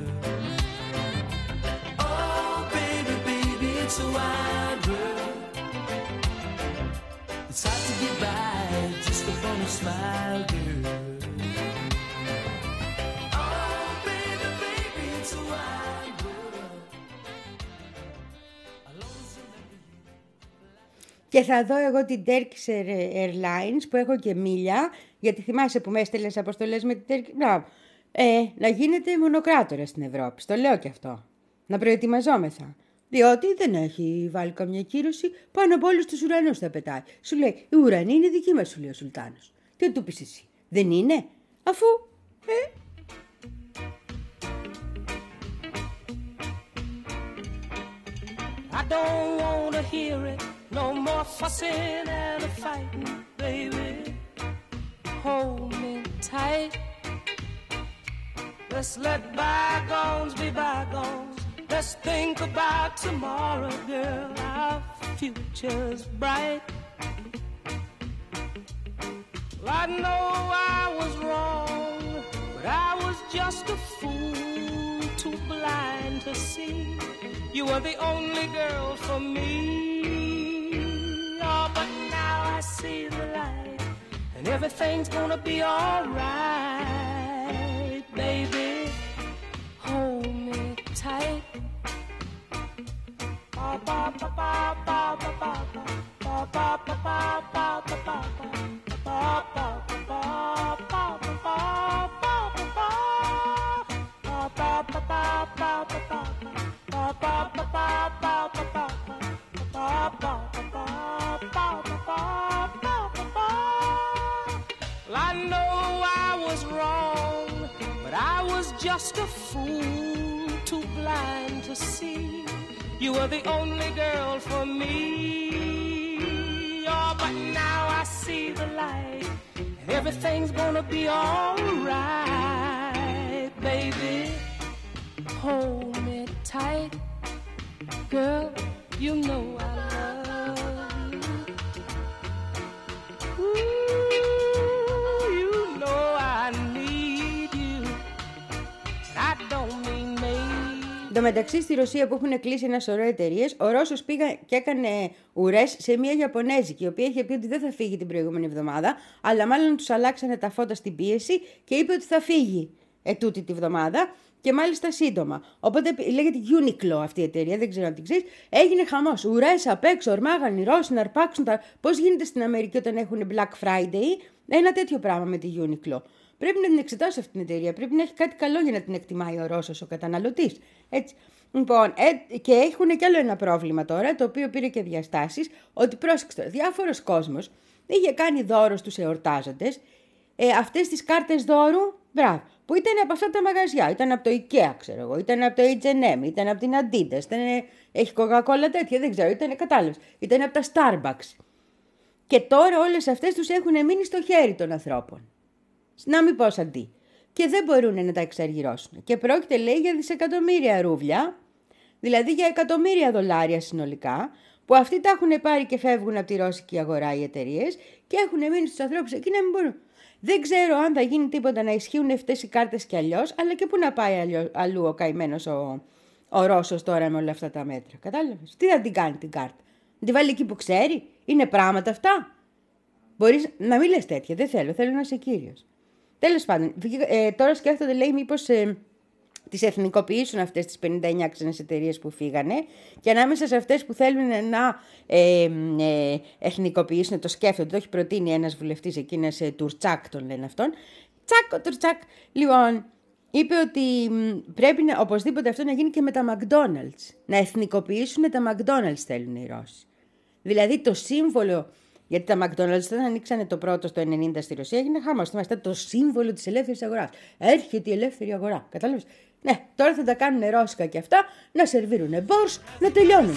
It's a wide world. It's hard to get by just upon a smile, girl. Oh, baby, baby, it's a wide world. I'll always remember you. Και θα δω εγώ την Turkish Airlines που έχω και μίλια, γιατί θυμάσαι που με έστελνες αποστολές με την Turkish. Μπράβο. Ε, να γίνεται μονοκράτορα στην Ευρώπη. Το λέω και αυτό. Να προετοιμαζόμεθα. Διότι δεν έχει βάλει καμιά κύρωση, πάνω από όλους τους ουρανούς θα πετάει. Σου λέει, η ουρανή είναι δική μας, σου λέει ο Σουλτάνος. Τι του πεις εσύ, δεν είναι, αφού, ε... I don't want to hear it, no more fussing and a fighting, baby. Hold me tight. Let's let bygones be bygones. Let's think about tomorrow, girl. Our future's bright. Well, I know I was wrong, but I was just a fool, too blind to see. You were the only girl for me. Oh, but now I see the light, and everything's gonna be alright, baby. Hold me tight. I know I was wrong, but I was just a fool, too blind to see. You were the only girl for me. Oh, but now I see the light, and everything's gonna be alright, baby. Hold me tight, girl, you know I love you. Ooh, you know I need you. I don't mean maybe. Εν τω μεταξύ, στη Ρωσία που έχουν κλείσει ένα σωρό εταιρείες, ο Ρώσος πήγα και έκανε ουρές σε μια Ιαπωνέζικη, η οποία είχε πει ότι δεν θα φύγει την προηγούμενη εβδομάδα, αλλά μάλλον τους αλλάξανε τα φώτα στην πίεση και είπε ότι θα φύγει ετούτη τη βδομάδα. Και μάλιστα σύντομα. Οπότε λέγεται Uniqlo αυτή η εταιρεία, δεν ξέρω αν την ξέρεις. Έγινε χαμός. Ουρές απ' έξω, ορμάγαν οι Ρώσοι να αρπάξουν τα. Πώς γίνεται στην Αμερική όταν έχουν Black Friday, ένα τέτοιο πράγμα με τη Uniqlo. Πρέπει να την εξετάσει αυτή την εταιρεία. Πρέπει να έχει κάτι καλό για να την εκτιμάει ο Ρώσος ο καταναλωτής. Έτσι. Λοιπόν, ε, και έχουν κι άλλο ένα πρόβλημα τώρα, το οποίο πήρε και διαστάσεις, ότι πρόσεξε τώρα, διάφορος κόσμος είχε κάνει δώρο στους εορτάζοντες ε, αυτές τις κάρτες δώρου, μπράβο, που ήταν από αυτά τα μαγαζιά, ήταν από το IKEA, ξέρω εγώ, ήταν από το έιτς εντ εμ, ήταν από την Adidas, ήταν, έχει Coca-Cola τέτοια, δεν ξέρω, ήταν κατάλαβες, ήταν από τα Starbucks. Και τώρα όλες αυτές τους έχουν μείνει στο χέρι των ανθρώπων. Να μην πω αντί. Και δεν μπορούν να τα εξαργυρώσουν. Και πρόκειται, λέει, για δισεκατομμύρια ρούβλια, δηλαδή για εκατομμύρια δολάρια συνολικά, που αυτοί τα έχουν πάρει και φεύγουν από τη ρώσικη αγορά οι εταιρείες και έχουν μείνει στους ανθρώπους εκεί να μην μπορούν. Δεν ξέρω αν θα γίνει τίποτα να ισχύουν αυτές οι κάρτες κι αλλιώς, αλλά και πού να πάει αλλιώς, αλλού ο καημένος ο, ο Ρώσος τώρα με όλα αυτά τα μέτρα. Κατάλαβες. Τι θα την κάνει την κάρτα. Να τη βάλει εκεί που ξέρει. Είναι πράγματα αυτά. Μπορείς να μην λες τέτοια. Δεν θέλω. Θέλω να είσαι κύριος. Τέλος πάντων, ε, τώρα σκέφτονται, λέει, μήπως ε, τις εθνικοποιήσουν αυτές τις πενήντα εννιά ξένες εταιρείες που φύγανε και ανάμεσα σε αυτές που θέλουν να ε, ε, εθνικοποιήσουν, το σκέφτονται, το έχει προτείνει ένας βουλευτής εκείνας, ε, Τουρτσάκ τον λένε αυτόν. Τσάκ, ο Τουρτσάκ. Λοιπόν, είπε ότι πρέπει να, οπωσδήποτε αυτό να γίνει και με τα McDonald's. Να εθνικοποιήσουν τα McDonald's θέλουν οι Ρώσοι. Δηλαδή το σύμβολο. Γιατί τα McDonald's όταν ανοίξανε το πρώτο στο ενενήντα στη Ρωσία έγινε χαμός. Θυμάστε το σύμβολο της ελεύθερης αγοράς. Έρχεται η ελεύθερη αγορά. Κατάλαβες. Ναι, τώρα θα τα κάνουν ρώσικα και αυτά, να σερβίρουν μπόρς, να τελειώνουν.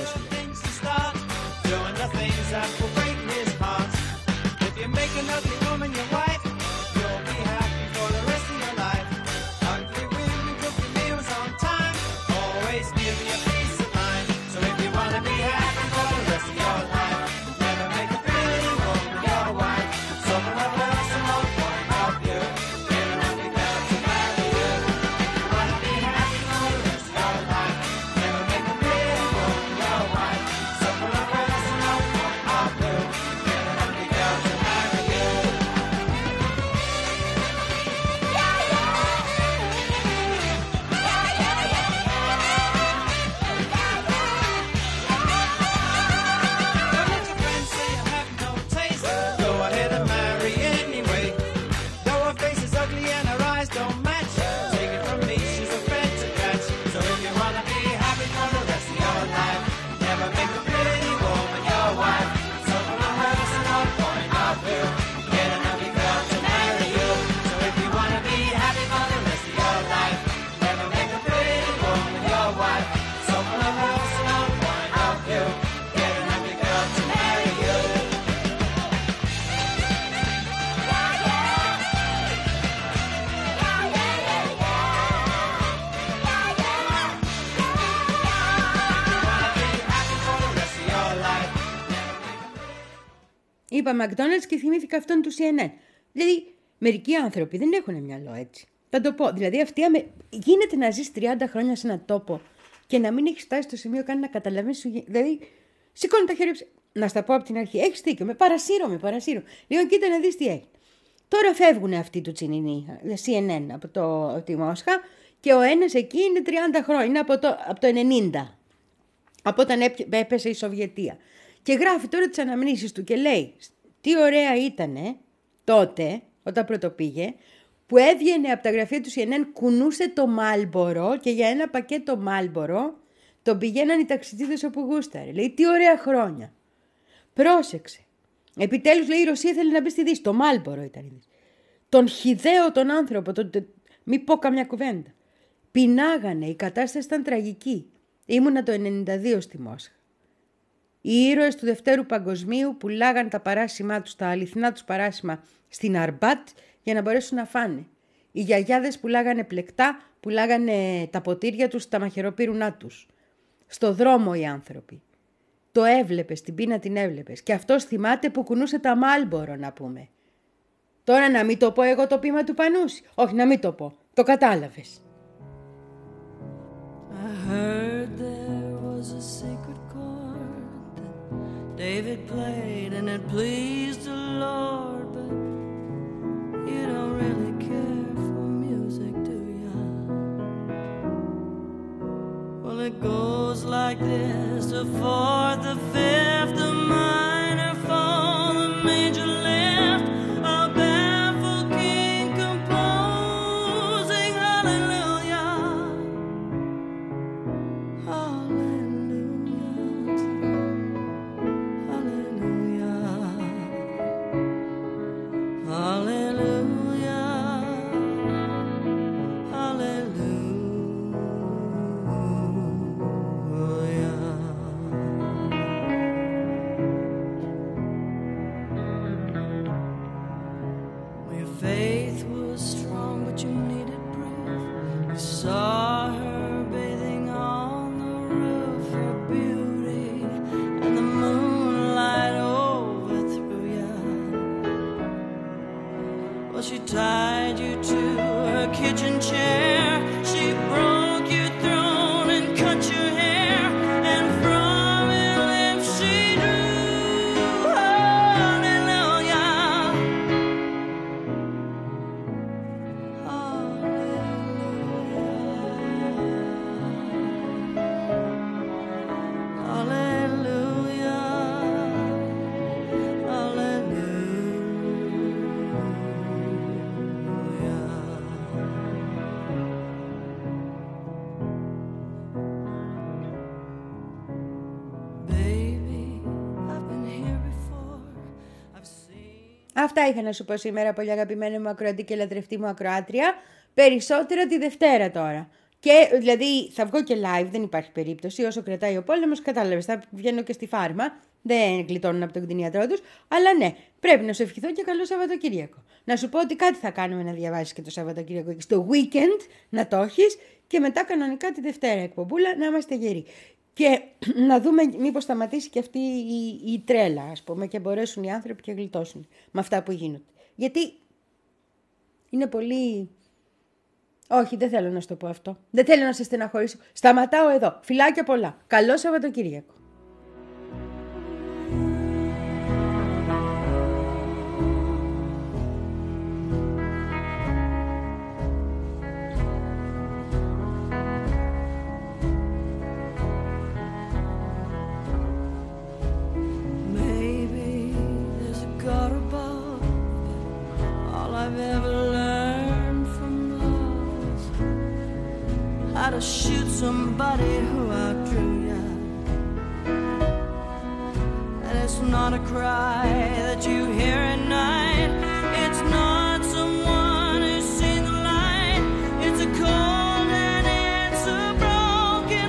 Είπα McDonald's και θυμήθηκα αυτόν του σι εν εν. Δηλαδή, μερικοί άνθρωποι δεν έχουν μυαλό έτσι. Θα το πω. Δηλαδή, αυτή αμε... γίνεται να ζεις τριάντα χρόνια σε έναν τόπο και να μην έχεις φτάσει στο σημείο καν να καταλαβαίνεις. Σου... Δηλαδή, σηκώνει τα χέρια. Να στα πω από την αρχή. Έχεις δίκιο. Με παρασύρω, με παρασύρω. Λοιπόν, κοίτα να δεις τι έχει. Τώρα φεύγουν αυτοί του Τσινινή, σι εν εν από, το... από τη Μόσχα και ο ένας εκεί είναι τριάντα χρόνια. Είναι από το, από το ενενήντα. Από όταν έπεσε η Σοβιετία. Και γράφει τώρα τις αναμνήσεις του και λέει τι ωραία ήτανε τότε, όταν πρωτοπήγε, που έβγαινε από τα γραφεία του σι εν εν, κουνούσε το Μάλμπορο και για ένα πακέτο Μάλμπορο τον πηγαίναν οι ταξιτζίδες όπου γούσταρε. Λέει τι ωραία χρόνια. Πρόσεξε. Επιτέλους, λέει, η Ρωσία θέλει να μπει στη Δύση. Το Μάλμπορο ήταν η Δύση. Τον χυδαίο τον άνθρωπο, τον... μη πω καμιά κουβέντα. Πεινάγανε, η κατάσταση ήταν τραγική. Ήμουνα το ενενήντα δύο στη Μόσχα. Οι ήρωες του Δευτέρου Παγκοσμίου πουλάγαν τα παράσημά τους, τα αληθινά τους παράσημα στην Αρμπάτ για να μπορέσουν να φάνε. Οι γιαγιάδες πουλάγανε πλεκτά, πουλάγανε τα ποτήρια τους, τα μαχαιροπύρουνά τους. Στο δρόμο οι άνθρωποι. Το έβλεπες, την πείνα την έβλεπες. Και αυτός θυμάται που κουνούσε τα Μάλμπορο, να πούμε. Τώρα να μην το πω εγώ το ποίημα του Πανούση. Όχι, να μην το πω. Το κατάλαβες. I heard there was a sacred chord that David played and it pleased the Lord, but you don't really care for music, do ya? it goes like this: the fourth, the fifth, the minor fall, the major lift, a baffled king composing hallelujah, hallelujah, hallelujah, hallelujah. Faith was strong, but you needed proof. You saw her bathing on the roof, her beauty, and the moonlight overthrew you. Well, she tied you to her kitchen chair. She broke your throne and cut your hair, and from your lips she drew hallelujah. Αυτά είχα να σου πω σήμερα, πολύ αγαπημένη μου ακροατή και λατρευτή μου ακροάτρια. Περισσότερα τη Δευτέρα τώρα. Και δηλαδή θα βγω και live, δεν υπάρχει περίπτωση. Όσο κρατάει ο πόλεμος, κατάλαβες, θα βγαίνω και στη φάρμα. Δεν γλιτώνουν από τον κτηνίατρό τους. Αλλά ναι, πρέπει να σου ευχηθώ και καλό Σαββατοκύριακο. Να σου πω ότι κάτι θα κάνουμε να διαβάσεις και το Σαββατοκύριακο και στο weekend να το έχεις. Και μετά κανονικά τη Δευτέρα εκπομπούλα να είμαστε γεροί. Και να δούμε μήπως σταματήσει και αυτή η, η τρέλα, ας πούμε, και μπορέσουν οι άνθρωποι και γλιτώσουν με αυτά που γίνονται. Γιατί είναι πολύ... Όχι, δεν θέλω να σου το πω αυτό. Δεν θέλω να σε στεναχωρήσω. Σταματάω εδώ. Φιλάκια πολλά. Καλό Σαββατοκύριακο. How to shoot somebody who outdrew you. And it's not a cry that you hear at night. It's not someone who's seen the light. It's a cold and it's a broken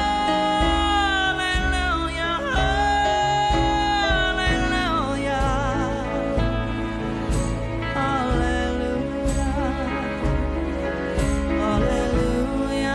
hallelujah, hallelujah, hallelujah, hallelujah.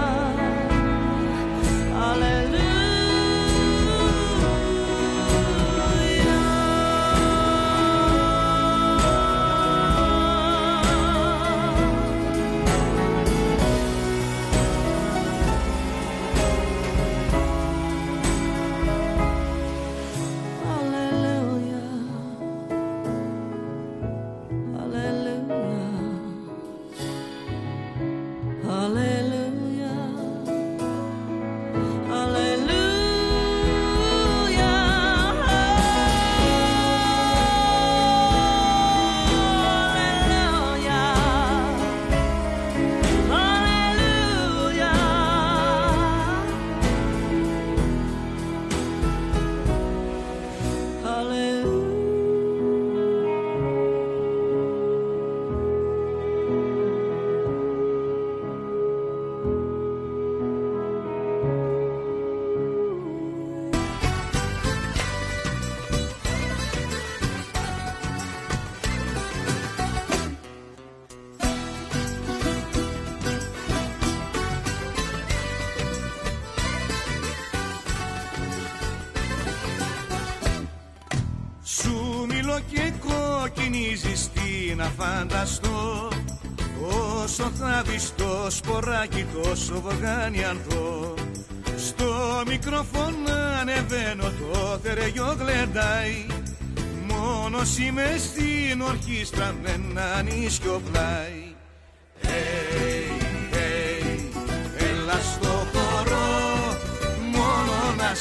και κοκκινίζεις, τι να φανταστώ. Όσο θα δεις το σποράκι τόσο βογάνιανθο. Στο μικρόφωνο ανεβαίνω, το θεριό γλεντάει. Μόνος είμαι στην ορχήστρα με ένα νησιό πλάι. Hey, hey, έλα στο χώρο.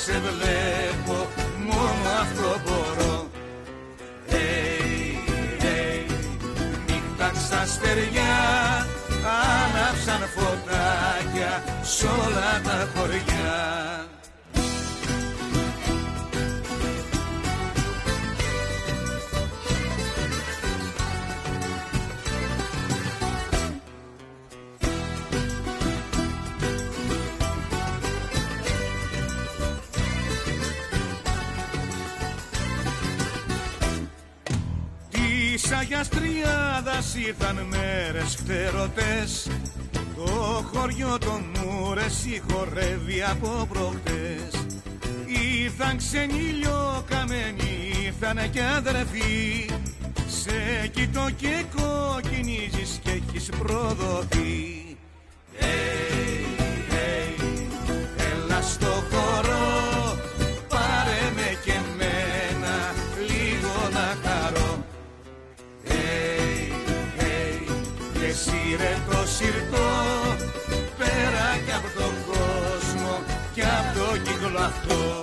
σε βλέπω, μόνο αυτό μπορώ. Hey, hey, νύχτα στα στεριά άναψαν φωτάκια σ' όλα τα χωριά. Της Αγιάς Τριάδας ήρθαν μέρες χτερωτές, το χωριό των Μούρες χορεύει από προχτές. Ήρθαν ξένοι ηλιοκαμένοι, ήρθαν και αδερφοί, σε κοιτώ και κοκκινίζεις και έχεις προδοθεί. Hey, hey, έλα στο χορό, πάρε με και μένα λίγο να χαρώ. Hey, hey, και σύρε το συρτό πέρα κι απ' τον κόσμο κι απ' το κύκλο αυτό.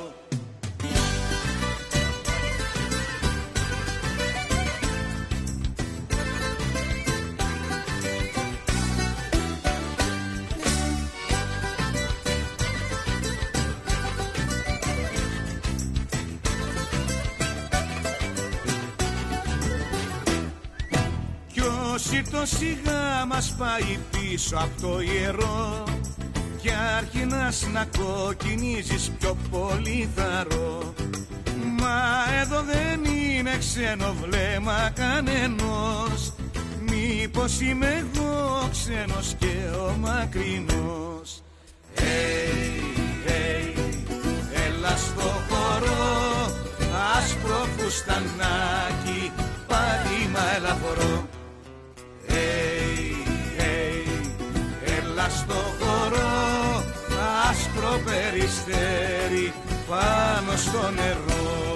Το σιγά μας πάει πίσω από το ιερό κι άρχινας να κοκκινίζεις πιο πολύ θαρώ. Μα εδώ δεν είναι ξένο βλέμμα κανενός, μήπως είμαι εγώ ξένος και ο μακρινός. Hey, hey, έλα στο χορό, άσπρο φουστανάκι, πάτημα ελαφρό. Hey, hey, έλα στο χορό, άσπρο περιστέρι πάνω στο νερό.